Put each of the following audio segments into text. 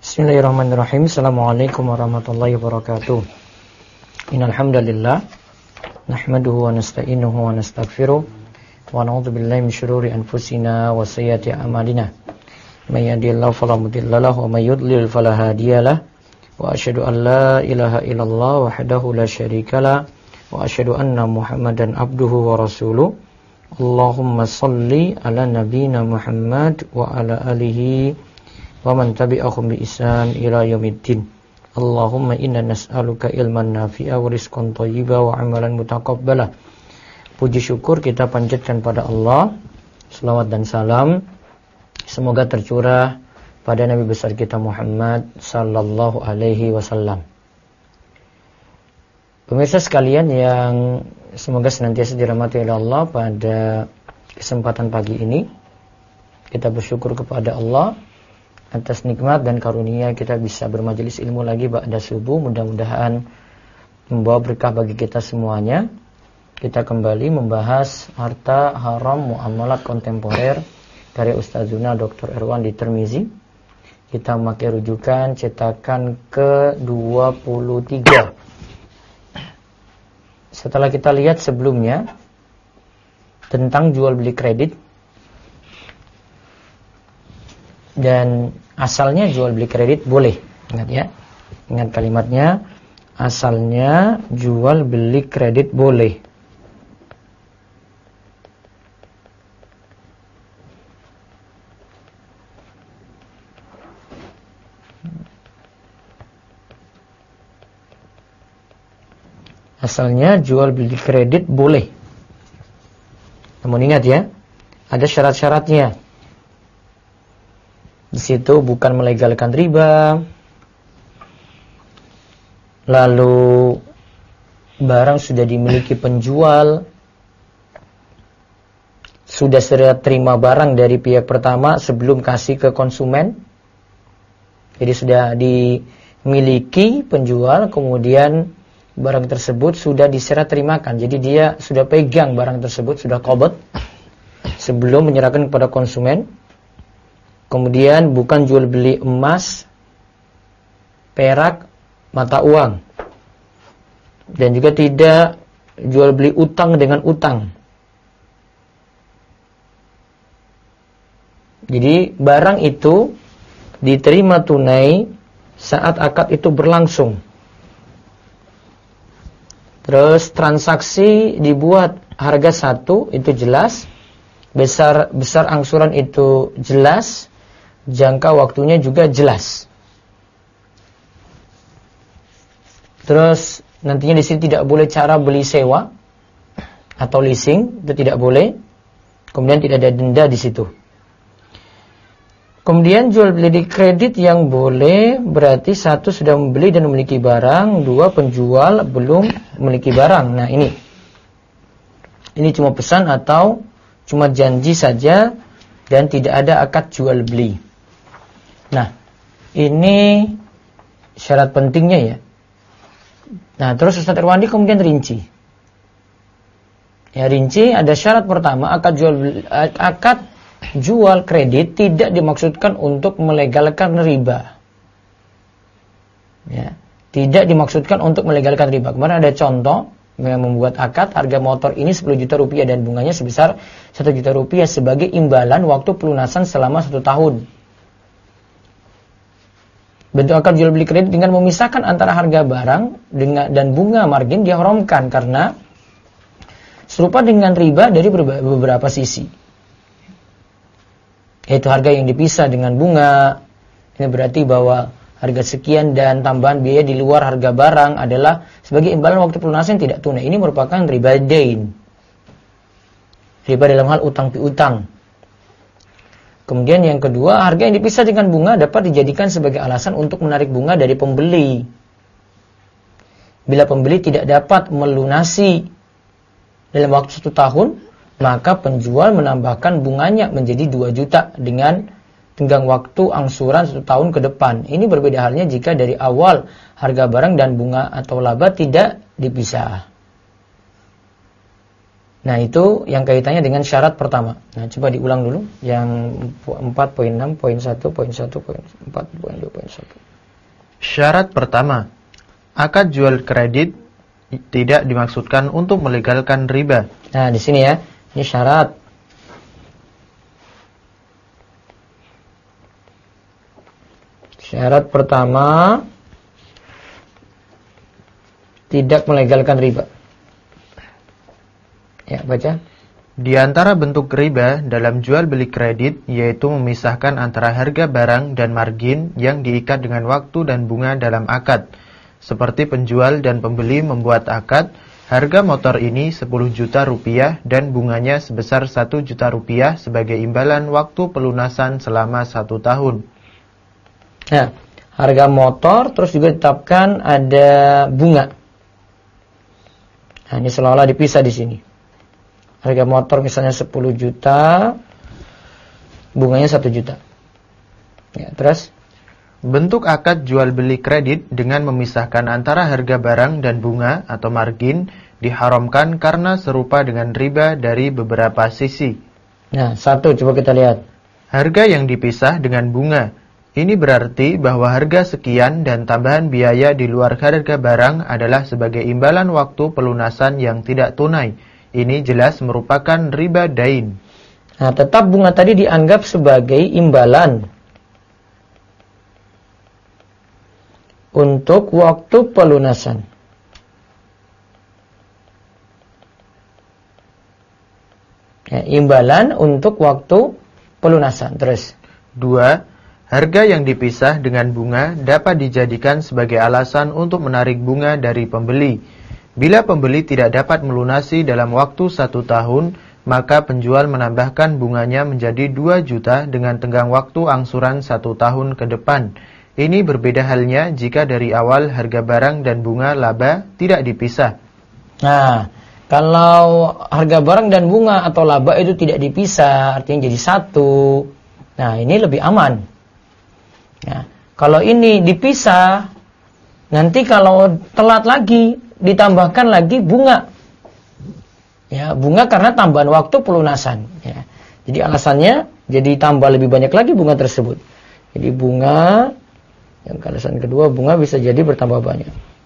Bismillahirrahmanirrahim. Assalamualaikum warahmatullahi wabarakatuh. Innal hamdalillah nahmaduhu wa nasta'inuhu wa nastaghfiruh wa na'udzu billahi min shururi anfusina wa sayyiati a'malina. May yahdihillahu fala mudilla lahu wa may yudlil fala hadiyalah. Wa asyhadu an la ilaha illallah wahdahu la syarikalah wa asyhadu anna Muhammadan abduhu wa rasuluh. Allahumma shalli ala nabiyyina Muhammad wa ala alihi wa man tabi'ahum bi ihsan ila yaumiddin. Allahumma inna nas'aluka ilman nafi'a wa rizqan thayyiba wa amalan mutaqabbala. Puji syukur kita panjatkan pada Allah. Selawat dan salam semoga tercurah pada Nabi besar kita Muhammad sallallahu alaihi wasallam. Pemirsa sekalian yang semoga senantiasa dirahmati oleh Allah, pada kesempatan pagi ini kita bersyukur kepada Allah atas nikmat dan karunia kita bisa bermajelis ilmu lagi ba'da subuh. Mudah-mudahan membawa berkah bagi kita semuanya. Kita kembali membahas harta haram muamalat kontemporer karya Ustazuna Dr. Erwandi Tirmizi. Kita memakai rujukan cetakan ke-23. Setelah kita lihat sebelumnya tentang jual beli kredit, dan asalnya jual beli kredit boleh. Ingat ya, ingat kalimatnya, asalnya jual beli kredit boleh. Asalnya jual beli kredit boleh. Namun ingat ya, ada syarat-syaratnya. Di situ bukan melegalkan riba, lalu barang sudah dimiliki penjual, sudah serah terima barang dari pihak pertama sebelum kasih ke konsumen. Jadi sudah dimiliki penjual, kemudian barang tersebut sudah diserah terimakan. Jadi dia sudah pegang barang tersebut, sudah qabad sebelum menyerahkan kepada konsumen. Kemudian bukan jual beli emas, perak, mata uang. Dan juga tidak jual beli utang dengan utang. Jadi barang itu diterima tunai saat akad itu berlangsung. Terus transaksi dibuat harga 1 itu jelas. Besar angsuran itu jelas. Jangka waktunya juga jelas. Terus nantinya di sini tidak boleh cara beli sewa atau leasing, itu tidak boleh. Kemudian tidak ada denda di situ. Kemudian jual beli kredit yang boleh berarti 1 sudah membeli dan memiliki barang, 2 penjual belum memiliki barang. Nah ini cuma pesan atau cuma janji saja dan tidak ada akad jual beli. Nah, ini syarat pentingnya ya. Nah, terus Ustaz Erwandi kemudian rinci. Ya, rinci ada syarat pertama, akad jual kredit tidak dimaksudkan untuk melegalkan riba. Ya, tidak dimaksudkan untuk melegalkan riba. Kemarin ada contoh yang membuat akad harga motor ini 10 juta rupiah dan bunganya sebesar 1 juta rupiah sebagai imbalan waktu pelunasan selama 1 tahun. Bentuk akad jual beli kredit dengan memisahkan antara harga barang dan bunga margin diharamkan karena serupa dengan riba dari beberapa sisi. Yaitu harga yang dipisah dengan bunga. Ini berarti bahwa harga sekian dan tambahan biaya di luar harga barang adalah sebagai imbalan waktu pelunasan tidak tunai. Ini merupakan riba dain. Riba dalam hal utang piutang. Kemudian yang kedua, harga yang dipisah dengan bunga dapat dijadikan sebagai alasan untuk menarik bunga dari pembeli. Bila pembeli tidak dapat melunasi dalam waktu 1 tahun, maka penjual menambahkan bunganya menjadi 2 juta dengan tenggang waktu angsuran 1 tahun ke depan. Ini berbeda halnya jika dari awal harga barang dan bunga atau laba tidak dipisah. Nah, itu yang kaitannya dengan syarat pertama. Nah, coba diulang dulu yang 4.6.1.1.4.2.1. satu. Syarat pertama, akad jual kredit tidak dimaksudkan untuk melegalkan riba. Nah, di sini ya, ini syarat. Syarat pertama, tidak melegalkan riba. Ya, baca. Di antara bentuk riba dalam jual beli kredit yaitu memisahkan antara harga barang dan margin yang diikat dengan waktu dan bunga dalam akad. Seperti penjual dan pembeli membuat akad, harga motor ini 10 juta rupiah dan bunganya sebesar 1 juta rupiah sebagai imbalan waktu pelunasan selama 1 tahun. Nah, harga motor terus juga ditetapkan ada bunga. Nah, ini seolah-olah dipisah di sini. Harga motor misalnya 10 juta, bunganya 1 juta. Ya, terus bentuk akad jual beli kredit dengan memisahkan antara harga barang dan bunga atau margin diharamkan karena serupa dengan riba dari beberapa sisi. Nah, satu coba kita lihat. Harga yang dipisah dengan bunga. Ini berarti bahwa harga sekian dan tambahan biaya di luar harga barang adalah sebagai imbalan waktu pelunasan yang tidak tunai. Ini jelas merupakan riba dain. Nah, tetap bunga tadi dianggap sebagai imbalan untuk waktu pelunasan. Ya, imbalan untuk waktu pelunasan. Terus. 2. Harga yang dipisah dengan bunga dapat dijadikan sebagai alasan untuk menarik bunga dari pembeli. Bila pembeli tidak dapat melunasi dalam waktu 1 tahun, maka penjual menambahkan bunganya menjadi 2 juta dengan tenggang waktu angsuran 1 tahun ke depan. Ini berbeda halnya jika dari awal harga barang dan bunga laba tidak dipisah. Nah, kalau harga barang dan bunga atau laba itu tidak dipisah, artinya jadi satu. Nah, ini lebih aman. Nah, kalau ini dipisah, nanti kalau telat lagi, ditambahkan lagi bunga. Ya, bunga karena tambahan waktu pelunasan. Ya. Jadi alasannya, jadi tambah lebih banyak lagi bunga tersebut. Jadi bunga, yang alasan kedua, bunga bisa jadi bertambah banyak.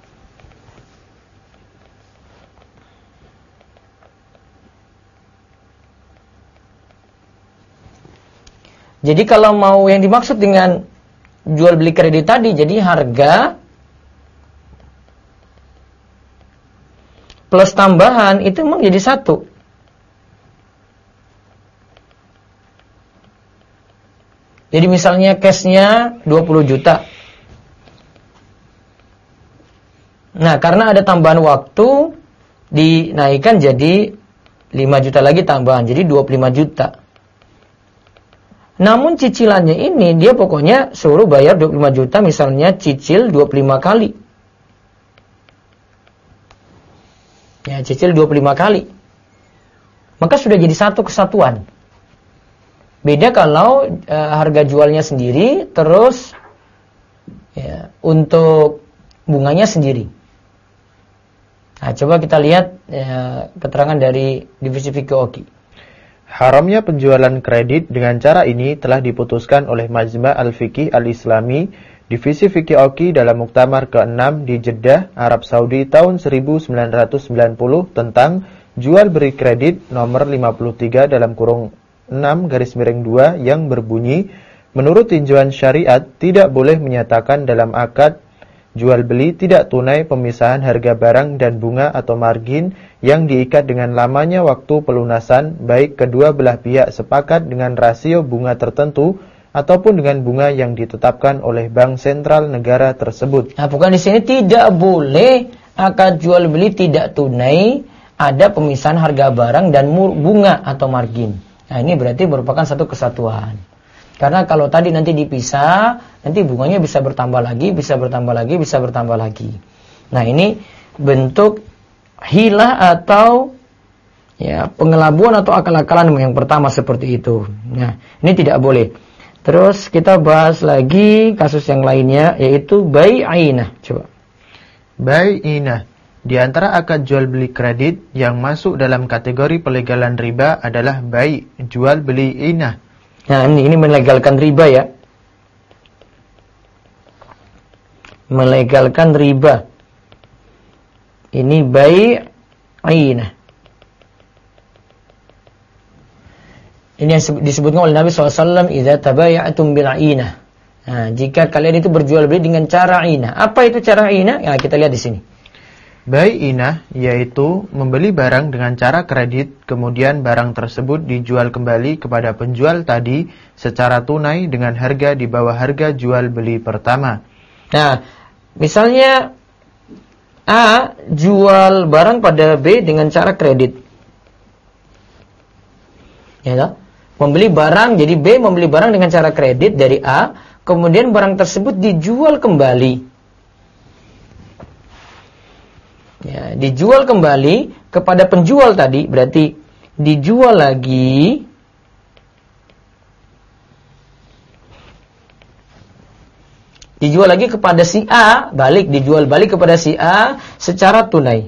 Jadi kalau mau yang dimaksud dengan jual beli kredit tadi, jadi harga plus tambahan itu memang jadi satu. Jadi misalnya cashnya 20 juta. Nah, karena ada tambahan waktu, dinaikkan jadi 5 juta lagi tambahan, jadi 25 juta. Namun cicilannya ini, dia pokoknya suruh bayar 25 juta, misalnya cicil 25 kali. Ya, cicil 25 kali. Maka sudah jadi satu kesatuan. Beda kalau harga jualnya sendiri, terus ya, untuk bunganya sendiri. Nah, coba kita lihat keterangan dari divisi fikih OKI. Haramnya penjualan kredit dengan cara ini telah diputuskan oleh Majma' Al-Fiqih Al-Islami Divisi Fikih OKI dalam Muktamar ke-6 di Jeddah, Arab Saudi tahun 1990 tentang jual beli kredit nomor 53 dalam kurung 6/2 yang berbunyi, menurut tinjauan syariat tidak boleh menyatakan dalam akad jual beli tidak tunai pemisahan harga barang dan bunga atau margin yang diikat dengan lamanya waktu pelunasan, baik kedua belah pihak sepakat dengan rasio bunga tertentu ataupun dengan bunga yang ditetapkan oleh bank sentral negara tersebut. Nah, bukan di sini tidak boleh akad jual beli tidak tunai, ada pemisahan harga barang dan bunga atau margin. Nah, ini berarti merupakan satu kesatuan. Karena kalau tadi nanti dipisah, nanti bunganya bisa bertambah lagi, bisa bertambah lagi, bisa bertambah lagi. Nah, ini bentuk hilah atau ya pengelabuan atau akal-akalan yang pertama seperti itu. Nah, ini tidak boleh. Terus kita bahas lagi kasus yang lainnya, yaitu bai'inah. Coba. Bai'inah. Di antara akad jual beli kredit yang masuk dalam kategori pelegalan riba adalah bai', jual beli inah. Nah, ini melegalkan riba ya. melegalkan riba. Ini bai' ainah. Ini yang disebutkan oleh Nabi SAW, idza tabaya'tum bil ainah. Nah, jika kalian itu berjual beli dengan cara ainah. Apa itu cara ainah? Ya, kita lihat di sini. Bai'inah yaitu membeli barang dengan cara kredit, kemudian barang tersebut dijual kembali kepada penjual tadi secara tunai dengan harga di bawah harga jual beli pertama. Nah, misalnya A jual barang pada B dengan cara kredit. Ya toh? Membeli barang, jadi B membeli barang dengan cara kredit dari A, kemudian barang tersebut dijual kembali. Ya, dijual kembali kepada penjual tadi, berarti dijual lagi kepada si A, dijual balik kepada si A secara tunai.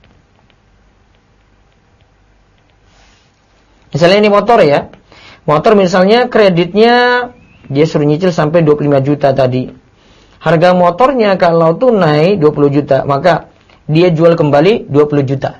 Misalnya ini motor ya. Motor misalnya kreditnya dia suruh nyicil sampai 25 juta tadi. Harga motornya kalau tunai 20 juta, maka dia jual kembali 20 juta.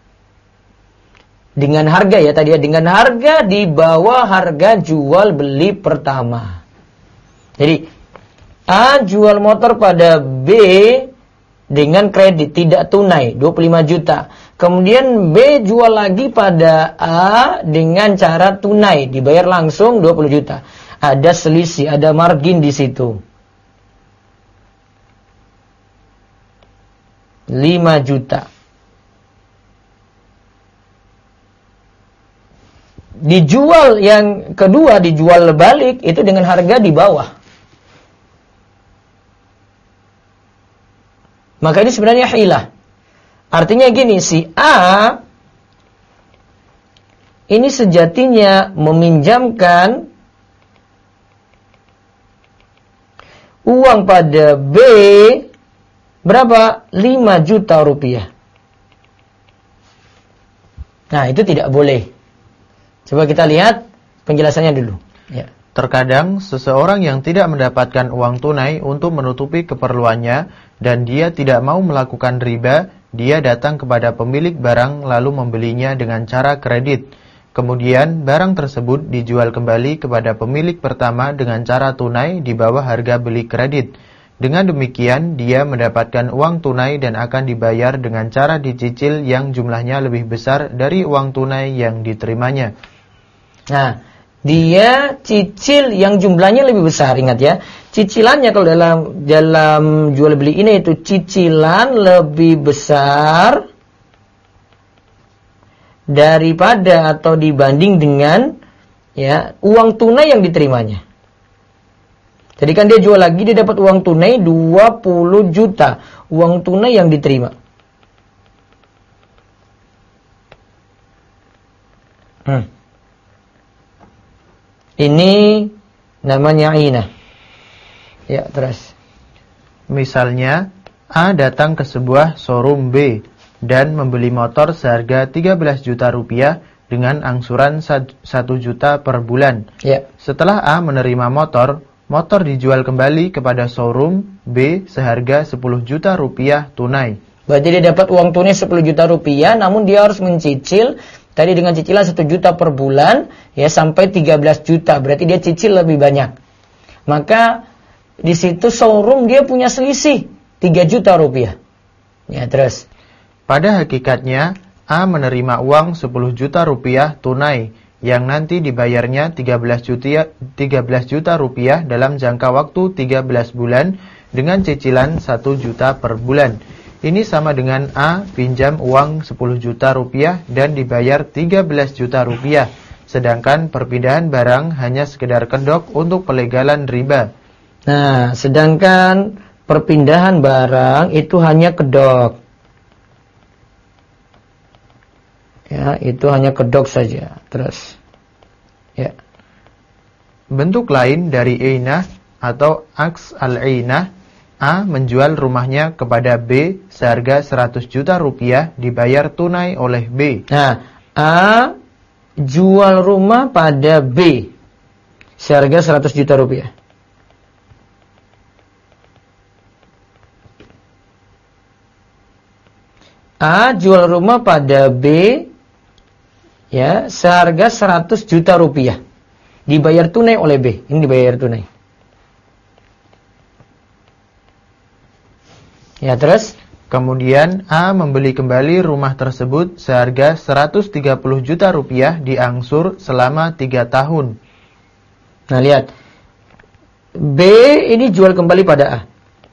Dengan harga ya tadi ya, dengan harga di bawah harga jual beli pertama. Jadi A jual motor pada B dengan kredit tidak tunai 25 juta. Kemudian B jual lagi pada A dengan cara tunai, dibayar langsung 20 juta. Ada selisih, ada margin di situ. 5 juta. Dijual yang kedua, dijual balik itu dengan harga di bawah. Maka ini sebenarnya hilah. Artinya gini, si A ini sejatinya meminjamkan uang pada B berapa? 5 juta rupiah. Nah, itu tidak boleh. Coba kita lihat penjelasannya dulu. Ya. Terkadang seseorang yang tidak mendapatkan uang tunai untuk menutupi keperluannya dan dia tidak mau melakukan riba, dia datang kepada pemilik barang lalu membelinya dengan cara kredit. Kemudian barang tersebut dijual kembali kepada pemilik pertama dengan cara tunai di bawah harga beli kredit. Dengan demikian, dia mendapatkan uang tunai dan akan dibayar dengan cara dicicil yang jumlahnya lebih besar dari uang tunai yang diterimanya. Nah, dia cicil yang jumlahnya lebih besar, ingat ya. Cicilannya kalau dalam jual beli ini itu cicilan lebih besar daripada atau dibanding dengan ya uang tunai yang diterimanya. Jadi kan dia jual lagi, dia dapat uang tunai 20 juta. Uang tunai yang diterima. Ini namanya ainah. Ya, terus. Misalnya, A datang ke sebuah showroom B dan membeli motor seharga 13 juta rupiah dengan angsuran 1 juta per bulan. Ya. Setelah A menerima motor dijual kembali kepada showroom B seharga 10 juta rupiah tunai. Berarti dia dapat uang tunai 10 juta rupiah, namun dia harus mencicil tadi dengan cicilan 1 juta per bulan ya sampai 13 juta. Berarti dia cicil lebih banyak. Maka di situ showroom dia punya selisih 3 juta rupiah. Ya, terus. Pada hakikatnya A menerima uang 10 juta rupiah tunai yang nanti dibayarnya 13 juta rupiah dalam jangka waktu 13 bulan dengan cicilan 1 juta per bulan. Ini sama dengan A pinjam uang 10 juta rupiah dan dibayar 13 juta rupiah. Sedangkan perpindahan barang hanya sekedar kedok untuk pelegalan riba. Nah, sedangkan perpindahan barang itu hanya kedok. Ya, itu hanya kedok saja. Terus. Ya. Bentuk lain dari ainah atau aks al-ainah, A menjual rumahnya kepada B seharga 100 juta rupiah dibayar tunai oleh B. Nah, A jual rumah pada B seharga 100 juta rupiah. A jual rumah pada B ya seharga 100 juta rupiah. Dibayar tunai oleh B. Ini dibayar tunai. Ya, terus kemudian A membeli kembali rumah tersebut seharga 130 juta rupiah diangsur selama 3 tahun. Nah, lihat. B ini jual kembali pada A.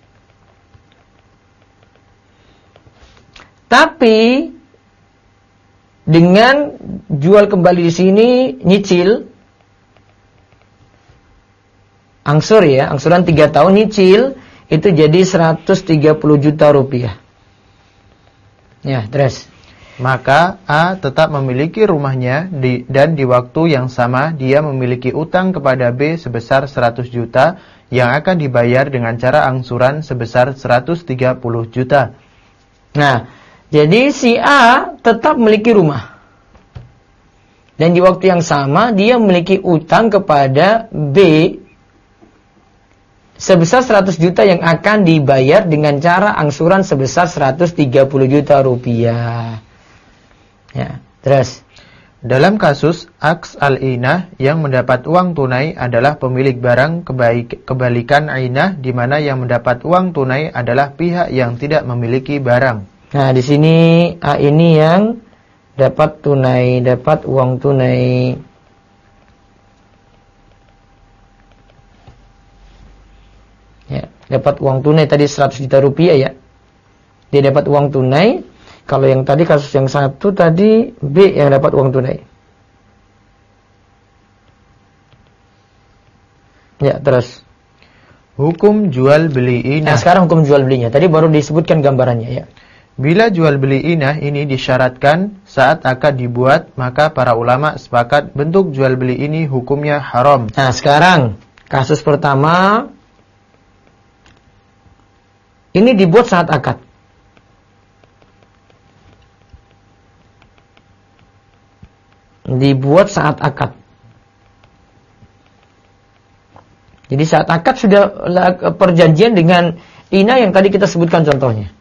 Tapi dengan jual kembali di sini nyicil angsur ya, angsuran 3 tahun nyicil itu jadi 130 juta rupiah. Ya, terus maka A tetap memiliki rumahnya dan di waktu yang sama dia memiliki utang kepada B sebesar 100 juta yang akan dibayar dengan cara angsuran sebesar 130 juta. Nah, jadi si A tetap memiliki rumah. Dan di waktu yang sama dia memiliki utang kepada B sebesar 100 juta yang akan dibayar dengan cara angsuran sebesar 130 juta rupiah. Ya, terus dalam kasus aks al-inah yang mendapat uang tunai adalah pemilik barang, kebalikan ainah di mana yang mendapat uang tunai adalah pihak yang tidak memiliki barang. Nah, di sini A ini yang dapat tunai, dapat uang tunai. Ya, dapat uang tunai tadi 100 juta rupiah ya. Dia dapat uang tunai. Kalau yang tadi kasus yang satu tadi B yang dapat uang tunai. Ya, terus hukum jual beli inah. Nah, sekarang hukum jual belinya. Tadi baru disebutkan gambarannya ya. Bila jual beli inah ini disyaratkan saat akad dibuat, maka para ulama sepakat bentuk jual beli ini hukumnya haram. Nah, sekarang kasus pertama ini dibuat saat akad. Dibuat saat akad. Jadi saat akad sudah perjanjian dengan inah yang tadi kita sebutkan contohnya.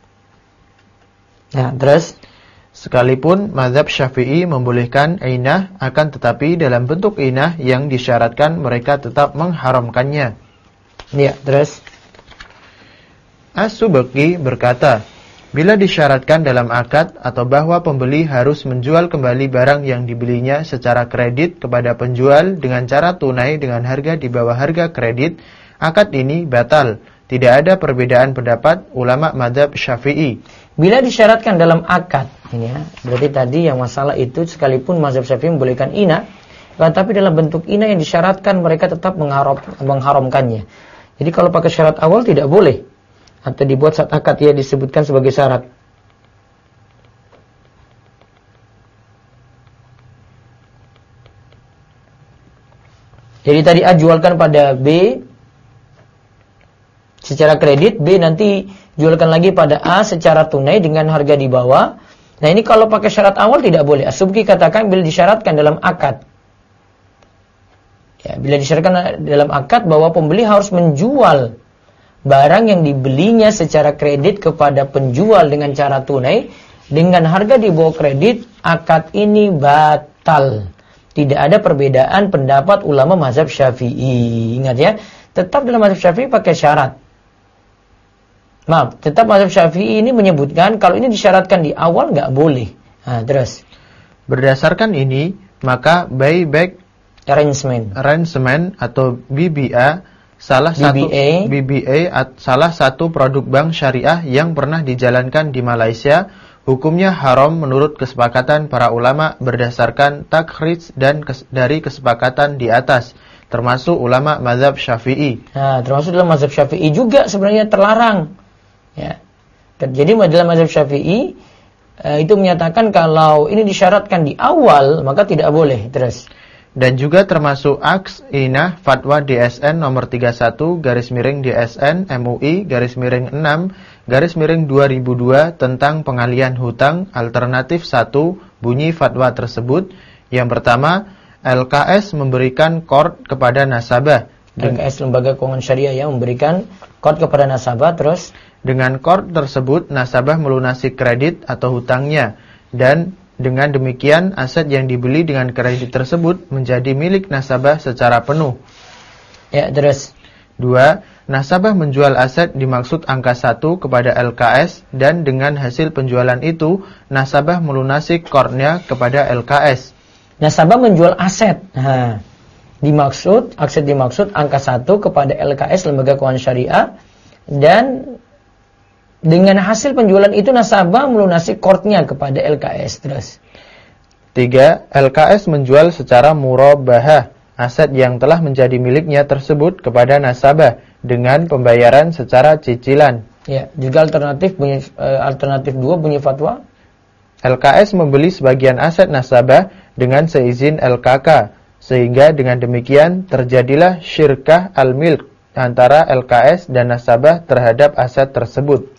Nah, terus sekalipun mazhab Syafi'i membolehkan inah, akan tetapi dalam bentuk inah yang disyaratkan mereka tetap mengharamkannya. Ya, terus As-Subki berkata, bila disyaratkan dalam akad atau bahwa pembeli harus menjual kembali barang yang dibelinya secara kredit kepada penjual dengan cara tunai dengan harga di bawah harga kredit, akad ini batal. Tidak ada perbedaan pendapat ulama mazhab Syafi'i. Bila disyaratkan dalam akad, ini ya, berarti tadi yang masalah itu sekalipun mazhab Syafi'i membolehkan inah, tapi dalam bentuk inah yang disyaratkan mereka tetap mengharamkannya. Jadi kalau pakai syarat awal tidak boleh. Atau dibuat saat akad ya disebutkan sebagai syarat. Jadi tadi A jualkan pada B secara kredit, B nanti jualkan lagi pada A secara tunai dengan harga di bawah. Nah, ini kalau pakai syarat awal tidak boleh. As-Subki katakan bila disyaratkan dalam akad. Ya, bila disyaratkan dalam akad bahwa pembeli harus menjual barang yang dibelinya secara kredit kepada penjual dengan cara tunai dengan harga di bawah kredit, akad ini batal. Tidak ada perbedaan pendapat ulama mazhab Syafi'i. Ingat ya, tetap dalam mazhab Syafi'i pakai syarat. Maaf, tetap mazhab Syafi'i ini menyebutkan kalau ini disyaratkan di awal nggak boleh. Nah, terus berdasarkan ini, maka buyback arrangement atau BBA salah satu produk bank syariah yang pernah dijalankan di Malaysia, hukumnya haram menurut kesepakatan para ulama berdasarkan takhrij dan dari kesepakatan di atas, termasuk ulama mazhab Syafi'i. Nah, termasuk dalam mazhab Syafi'i juga sebenarnya terlarang. Ya. Jadi dalam mazhab Syafi'i itu menyatakan kalau ini disyaratkan di awal maka tidak boleh. Terus dan juga termasuk aks inah fatwa DSN nomor 31 /DSN MUI /6/2002 tentang pengalihan hutang alternatif 1 bunyi fatwa tersebut. Yang pertama, LKS memberikan qard kepada nasabah. LKS Lembaga Keuangan Syariah yang memberikan qard kepada nasabah. Terus Dengan qard tersebut, nasabah melunasi kredit atau hutangnya, dan dengan demikian aset yang dibeli dengan kredit tersebut menjadi milik nasabah secara penuh. Ya, terus. 2. Nasabah menjual aset dimaksud angka 1 kepada LKS, dan dengan hasil penjualan itu, nasabah melunasi qardnya kepada LKS. Nasabah menjual aset. Nah, aset dimaksud angka 1 kepada LKS, Lembaga Keuangan Syariah, dan dengan hasil penjualan itu nasabah melunasi qardnya kepada LKS. Terus. 3. LKS menjual secara murabahah aset yang telah menjadi miliknya tersebut kepada nasabah dengan pembayaran secara cicilan. Ya, juga alternatif 2 bunyi fatwa. LKS membeli sebagian aset nasabah dengan seizin LKK, sehingga dengan demikian terjadilah syirkah al-milk antara LKS dan nasabah terhadap aset tersebut.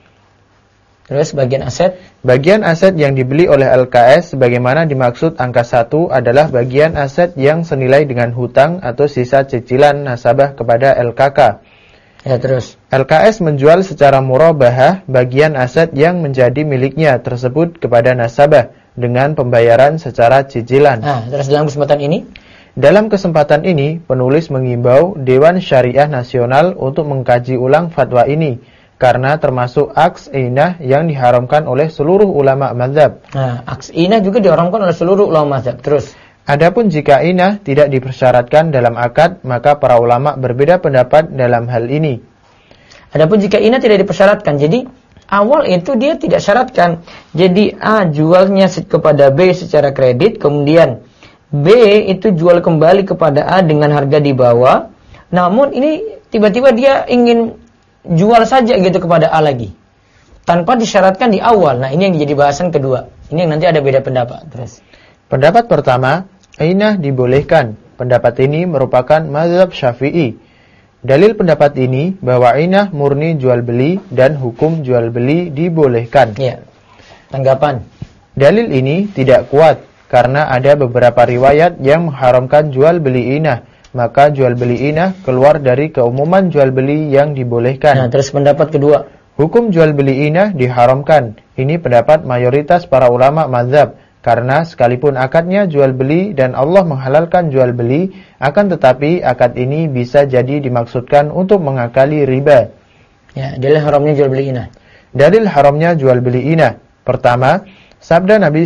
Terus bagian aset? Bagian aset yang dibeli oleh LKS sebagaimana dimaksud angka 1 adalah bagian aset yang senilai dengan hutang atau sisa cicilan nasabah kepada LKK. Ya, terus. LKS menjual secara murabahah bagian aset yang menjadi miliknya tersebut kepada nasabah dengan pembayaran secara cicilan. Nah, terus dalam kesempatan ini? Dalam kesempatan ini, penulis mengimbau Dewan Syariah Nasional untuk mengkaji ulang fatwa ini, karena termasuk aks inah yang diharamkan oleh seluruh ulama mazhab. Nah, aks inah juga diharamkan oleh seluruh ulama mazhab. Terus. Adapun jika inah tidak dipersyaratkan dalam akad, maka para ulama berbeda pendapat dalam hal ini. Adapun jika inah tidak dipersyaratkan, jadi awal itu dia tidak syaratkan. Jadi A jualnya kepada B secara kredit, kemudian B itu jual kembali kepada A dengan harga di bawah. Namun ini tiba-tiba dia ingin jual saja gitu kepada A lagi, tanpa disyaratkan di awal. Nah, ini yang jadi bahasan kedua. Ini yang nanti ada beda pendapat. Terus. Pendapat pertama, inah dibolehkan. Pendapat ini merupakan mazhab Syafi'i. Dalil pendapat ini bahwa inah murni jual beli dan hukum jual beli dibolehkan. Ya. Tanggapan. Dalil ini tidak kuat karena ada beberapa riwayat yang mengharamkan jual beli inah. Maka jual beli inah keluar dari keumuman jual beli yang dibolehkan. Nah, terus pendapat kedua. Hukum jual beli inah diharamkan. Ini pendapat mayoritas para ulama mazhab. Karena sekalipun akadnya jual beli dan Allah menghalalkan jual beli, akan tetapi akad ini bisa jadi dimaksudkan untuk mengakali riba. Ya, dalil haramnya jual beli inah. Dalil haramnya jual beli inah. Pertama, sabda Nabi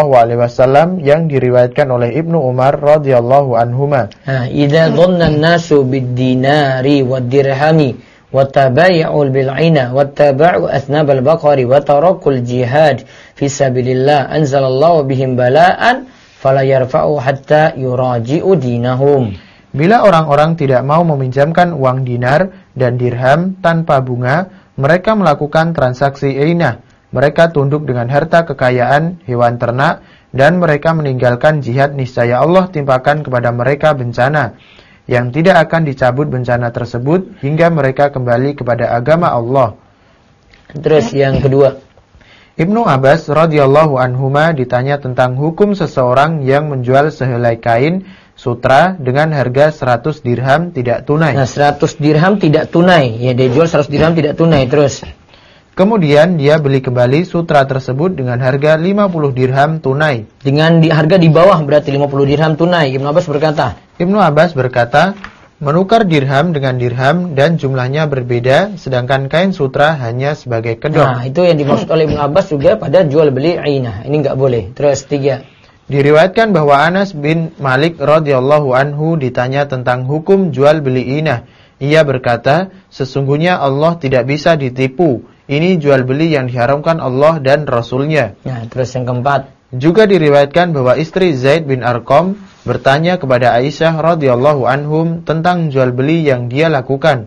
SAW yang diriwayatkan oleh Ibnu Umar radhiyallahu anhuma. Idza dhanna an-nasu bid-dinari wad-dirhami wattabaya'u bil-'ina wattaba'u athnab al-baqari wa tarakul jihad fi sabilillah anzalallahu bihim bala'an fala yarfa'u hatta yuraji'u dinahum. Bila orang-orang tidak mau meminjamkan uang dinar dan dirham tanpa bunga, mereka melakukan transaksi inah. Mereka tunduk dengan harta kekayaan, hewan ternak, dan mereka meninggalkan jihad, niscaya Allah timpakan kepada mereka bencana, yang tidak akan dicabut bencana tersebut hingga mereka kembali kepada agama Allah. Terus yang kedua. Ibnu Abbas radhiyallahu anhuma ditanya tentang hukum seseorang yang menjual sehelai kain sutra dengan harga 100 dirham tidak tunai. Nah, 100 dirham tidak tunai. Ya, dia jual 100 dirham tidak tunai. Terus. Kemudian dia beli kembali sutra tersebut dengan harga 50 dirham tunai. Dengan harga di bawah berarti 50 dirham tunai. Ibnu Abbas berkata, menukar dirham dengan dirham dan jumlahnya berbeda, sedangkan kain sutra hanya sebagai kedok. Nah, itu yang dimaksud oleh Ibnu Abbas juga pada jual beli ainah. Ini enggak boleh. Terus 3. Diriwayatkan bahwa Anas bin Malik radhiyallahu anhu ditanya tentang hukum jual beli inah. Ia berkata, sesungguhnya Allah tidak bisa ditipu. Ini jual beli yang diharamkan Allah dan Rasulnya. Nah, terus yang keempat. Juga diriwayatkan bahwa istri Zaid bin Arqam bertanya kepada Aisyah radhiyallahu anhum tentang jual beli yang dia lakukan.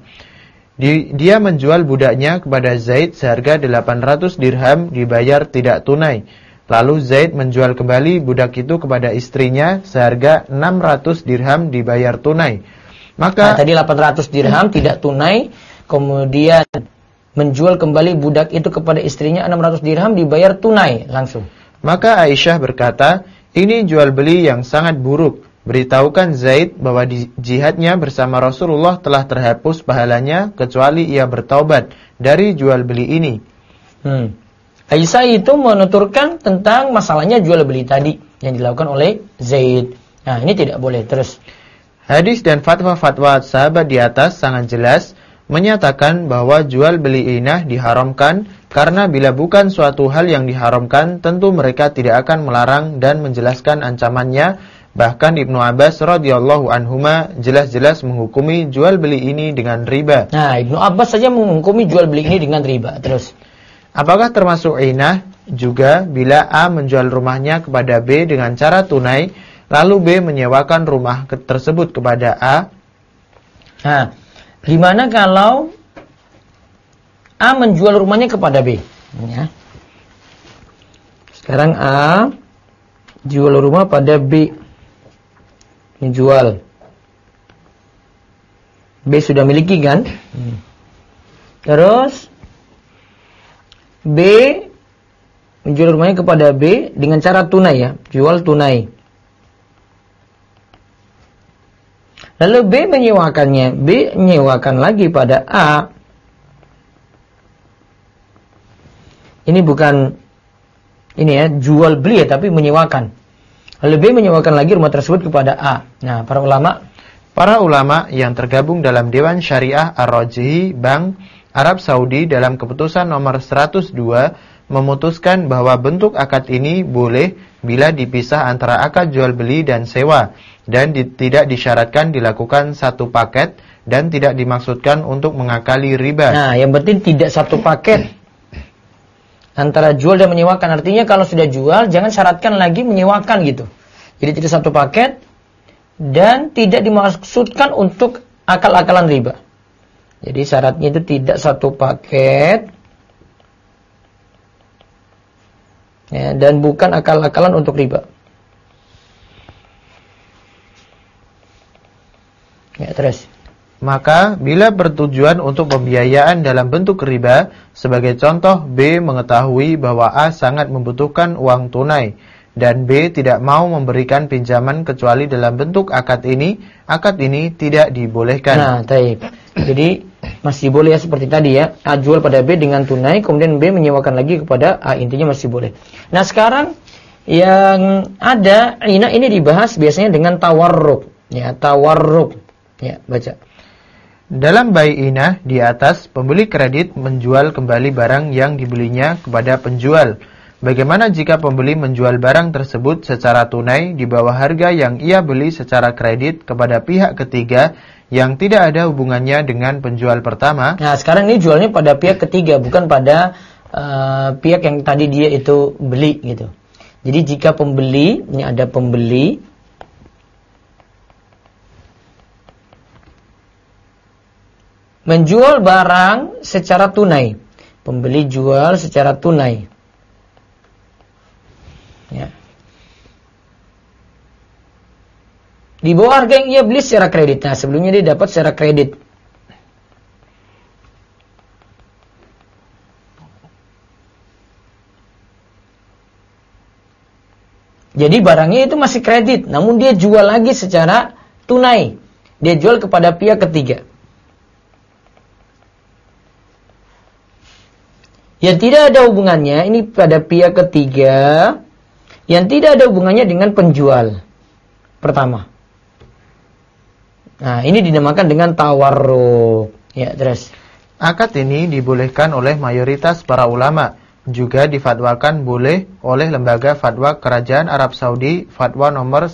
Dia menjual budaknya kepada Zaid seharga 800 dirham dibayar tidak tunai. Lalu Zaid menjual kembali budak itu kepada istrinya seharga 600 dirham dibayar tunai. Maka tadi 800 dirham tidak tunai, kemudian menjual kembali budak itu kepada istrinya 600 dirham dibayar tunai langsung. Maka Aisyah berkata, ini jual beli yang sangat buruk. Beritahukan Zaid bahwa di jihadnya bersama Rasulullah telah terhapus pahalanya kecuali ia bertaubat dari jual beli ini. Aisyah itu menuturkan tentang masalahnya jual beli tadi yang dilakukan oleh Zaid. Nah, ini tidak boleh. Terus hadis dan fatwa-fatwa sahabat di atas sangat jelas menyatakan bahwa jual beli inah diharamkan karena bila bukan suatu hal yang diharamkan tentu mereka tidak akan melarang dan menjelaskan ancamannya. Bahkan Ibnu Abbas radhiyallahu anhuma jelas-jelas menghukumi jual beli ini dengan riba. Nah, Ibnu Abbas saja menghukumi jual beli ini dengan riba. Terus, apakah termasuk inah juga bila A menjual rumahnya kepada B dengan cara tunai, lalu B menyewakan rumah tersebut kepada A? Nah, gimana kalau A menjual rumahnya kepada B? Ya. Sekarang A jual rumah pada B. Ini jual. B sudah miliki kan? Terus B menjual rumahnya kepada B dengan cara tunai ya, jual tunai. Lalu B menyewakannya, B menyewakan lagi pada A. Ini bukan ini ya, jual beli ya, tapi menyewakan. Lalu B menyewakan lagi rumah tersebut kepada A. Nah, para ulama yang tergabung dalam Dewan Syariah Ar-Rajhi Bank Arab Saudi dalam keputusan nomor 102 memutuskan bahwa bentuk akad ini boleh bila dipisah antara akad jual beli dan sewa dan tidak disyaratkan dilakukan satu paket dan tidak dimaksudkan untuk mengakali riba. Nah, yang penting tidak satu paket antara jual dan menyewakan. Artinya kalau sudah jual jangan syaratkan lagi menyewakan gitu. Jadi tidak satu paket dan tidak dimaksudkan untuk akal-akalan riba. Jadi syaratnya itu tidak satu paket ya, dan bukan akal-akalan untuk riba. Ya, terus. Maka bila bertujuan untuk pembiayaan dalam bentuk riba, sebagai contoh B mengetahui bahwa A sangat membutuhkan uang tunai dan B tidak mau memberikan pinjaman kecuali dalam bentuk akad ini tidak dibolehkan. Nah, taib. Jadi masih boleh ya seperti tadi ya, A jual pada B dengan tunai, kemudian B menyewakan lagi kepada A, intinya masih boleh. Nah, sekarang yang ada ini dibahas biasanya dengan tawarruk. Ya, tawarruk. Ya, baca. Dalam bai inah di atas, pembeli kredit menjual kembali barang yang dibelinya kepada penjual. Bagaimana jika pembeli menjual barang tersebut secara tunai di bawah harga yang ia beli secara kredit kepada pihak ketiga yang tidak ada hubungannya dengan penjual pertama? Nah, sekarang ini jualnya pada pihak ketiga, bukan pada pihak yang tadi dia itu beli gitu. Jadi jika pembeli, ini ada pembeli menjual barang secara tunai. Pembeli jual secara tunai. Ya. Di bawah harga yang ia beli secara kredit. Nah, sebelumnya dia dapat secara kredit. Jadi barangnya itu masih kredit, namun dia jual lagi secara tunai. Dia jual kepada pihak ketiga. Yang tidak ada hubungannya, ini pada pihak ketiga, yang tidak ada hubungannya dengan penjual pertama. Nah, ini dinamakan dengan tawarruk. Ya, terus. Akad ini dibolehkan oleh mayoritas para ulama. Juga difatwakan boleh oleh Lembaga Fatwa Kerajaan Arab Saudi Fatwa nomor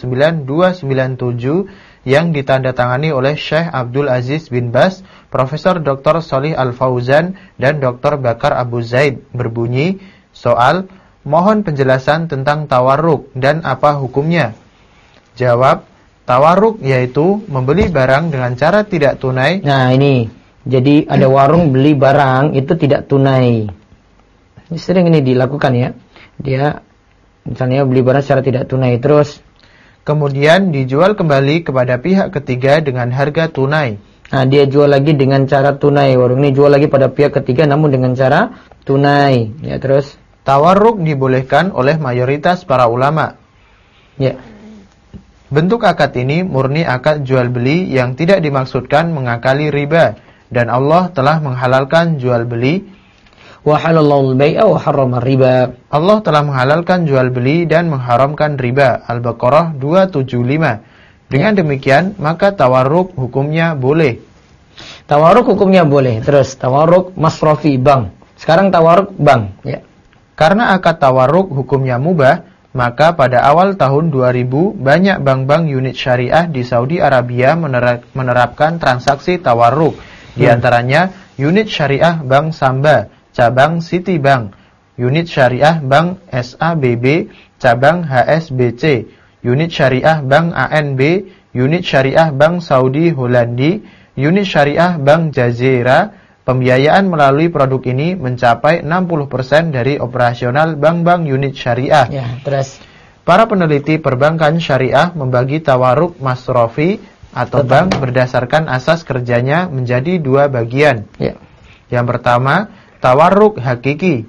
19297 yang ditandatangani oleh Syekh Abdul Aziz bin Baz, Profesor Dr. Sholih Al-Fauzan dan Dr. Bakar Abu Zaid, berbunyi, soal, mohon penjelasan tentang tawarruk dan apa hukumnya. Jawab, tawarruk yaitu membeli barang dengan cara tidak tunai. Nah, ini, jadi ada warung beli barang itu tidak tunai. Ini sering ini dilakukan ya. Dia misalnya beli barang secara tidak tunai, terus kemudian dijual kembali kepada pihak ketiga dengan harga tunai. Nah, dia jual lagi dengan cara tunai. Warung ini jual lagi pada pihak ketiga namun dengan cara tunai. Ya, terus tawarruk dibolehkan oleh mayoritas para ulama. Ya. Bentuk akad ini murni akad jual beli yang tidak dimaksudkan mengakali riba, dan Allah telah menghalalkan jual beli. Wa halallahu al-bai'a wa harrama riba. Allah telah menghalalkan jual beli dan mengharamkan riba. Al-Baqarah 275. Dengan demikian, maka tawarruk hukumnya boleh. Tawarruk hukumnya boleh. Terus tawarruk masrofi bank. Sekarang tawarruk bank, ya. Karena akad tawarruk hukumnya mubah, maka pada awal tahun 2000 banyak bank-bank unit syariah di Saudi Arabia menerapkan transaksi tawarruk. Di antaranya unit syariah Bank Samba, cabang Citibank, unit syariah Bank SABB, cabang HSBC, unit syariah Bank ANB, unit syariah Bank Saudi Hollandi, unit syariah Bank Jazeera. Pembiayaan melalui produk ini mencapai 60% dari operasional bank-bank unit syariah. Ya, terus para peneliti perbankan syariah membagi tawarruk masrofi atau bank berdasarkan asas kerjanya menjadi dua bagian. Ya. Yang pertama, tawarruk hakiki.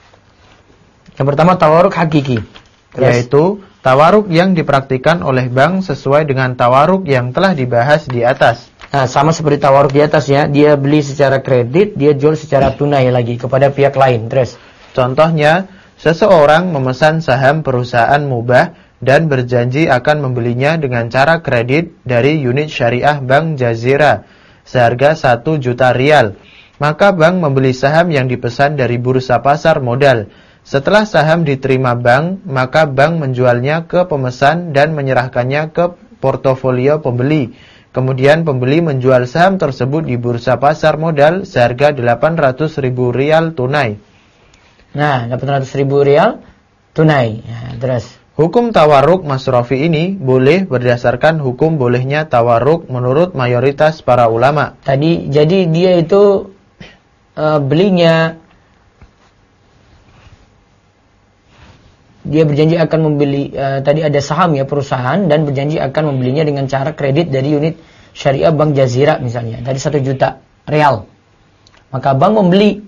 Yang pertama tawarruk hakiki. Yaitu tawarruk yang dipraktikkan oleh bank sesuai dengan tawarruk yang telah dibahas di atas. Nah, sama seperti tawarruk di atas ya, dia beli secara kredit, dia jual secara tunai lagi kepada pihak lain. Terus, contohnya, seseorang memesan saham perusahaan mubah dan berjanji akan membelinya dengan cara kredit dari unit syariah Bank Jazeera seharga 1 juta rial. Maka bank membeli saham yang dipesan dari bursa pasar modal. Setelah saham diterima bank, maka bank menjualnya ke pemesan dan menyerahkannya ke portofolio pembeli. Kemudian pembeli menjual saham tersebut di bursa pasar modal seharga 800.000 rial tunai. Nah, 800.000 rial tunai. Nah, terus hukum tawarruk masrofi ini boleh berdasarkan hukum bolehnya tawarruk menurut mayoritas para ulama. Tadi jadi dia itu belinya, dia berjanji akan membeli, tadi ada saham ya perusahaan, dan berjanji akan membelinya dengan cara kredit dari unit syariah Bank Jazeera misalnya, tadi 1 juta rial. Maka bank membeli,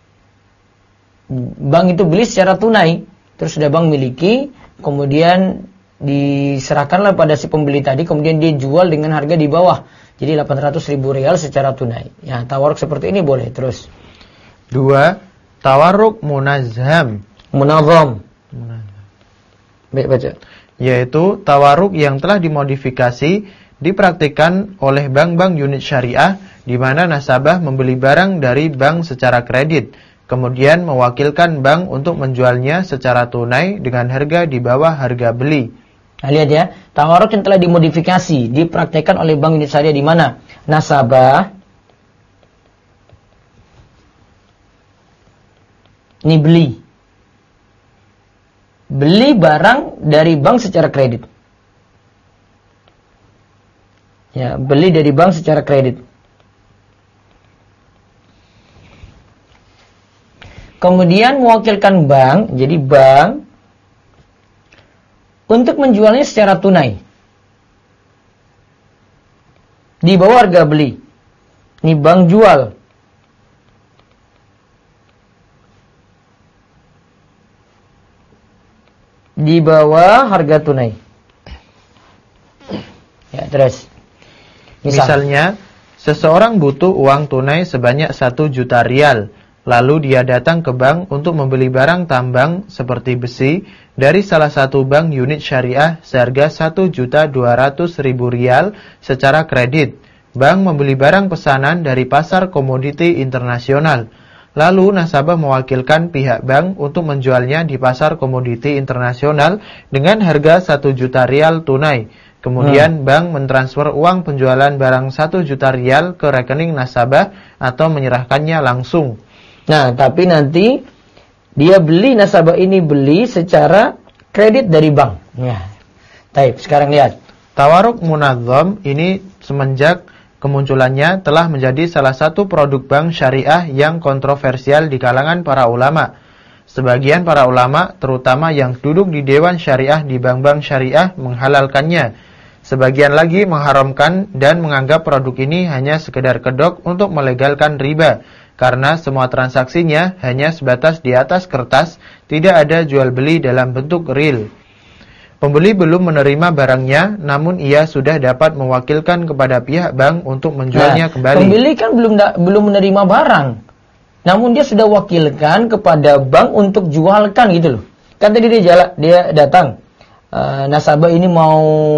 bank itu beli secara tunai, terus sudah bank miliki, kemudian diserahkanlah pada si pembeli tadi, kemudian dia jual dengan harga di bawah, jadi 800.000 rial secara tunai. Ya, tawarruk seperti ini boleh. Terus 2. Tawarruk munazham. Munazam. Baik, baca. Yaitu tawarruk yang telah dimodifikasi dipraktikkan oleh bank-bank unit syariah di mana nasabah membeli barang dari bank secara kredit, kemudian mewakilkan bank untuk menjualnya secara tunai dengan harga di bawah harga beli. Nah, lihat ya, tawarruk yang telah dimodifikasi dipraktikkan oleh bank unit syariah di mana nasabah ini beli barang dari bank secara kredit. Ya, beli dari bank secara kredit. Kemudian mewakilkan bank, jadi bank untuk menjualnya secara tunai di bawah harga beli. Ini bank jual. Di bawah harga tunai. Ya, terus. Misalnya, seseorang butuh uang tunai sebanyak 1 juta rial. Lalu dia datang ke bank untuk membeli barang tambang seperti besi dari salah satu bank unit syariah seharga 1.200.000 rial secara kredit. Bank membeli barang pesanan dari pasar komoditi internasional. Lalu nasabah mewakilkan pihak bank untuk menjualnya di pasar komoditi internasional dengan harga 1 juta rial tunai. Kemudian bank mentransfer uang penjualan barang 1 juta rial ke rekening nasabah atau menyerahkannya langsung. Nah, tapi nanti dia beli, nasabah ini beli secara kredit dari bank. Ya. Baik, sekarang lihat. Tawarruk munazam ini semenjak kemunculannya telah menjadi salah satu produk bank syariah yang kontroversial di kalangan para ulama. Sebagian para ulama, terutama yang duduk di dewan syariah di bank-bank syariah, menghalalkannya. Sebagian lagi mengharamkan dan menganggap produk ini hanya sekedar kedok untuk melegalkan riba, karena semua transaksinya hanya sebatas di atas kertas, tidak ada jual beli dalam bentuk real. Pembeli belum menerima barangnya, namun ia sudah dapat mewakilkan kepada pihak bank untuk menjualnya kembali. Pembeli kan belum menerima barang, namun dia sudah wakilkan kepada bank untuk jualkan gitu loh. Kan tadi dia datang, nasabah ini mau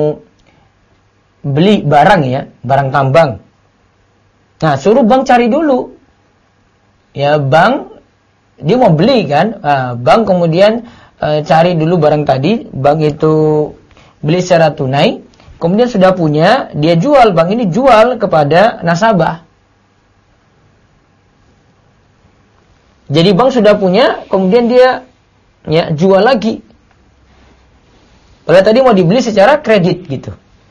beli barang ya, barang tambang. Nah, suruh bank cari dulu. Ya, bank dia mau beli kan, bank kemudian cari dulu barang tadi, bank itu beli secara tunai, kemudian sudah punya, dia jual, bank ini jual kepada nasabah. Jadi bank sudah punya, kemudian dia ya jual lagi. Padahal tadi mau dibeli secara kredit gitu.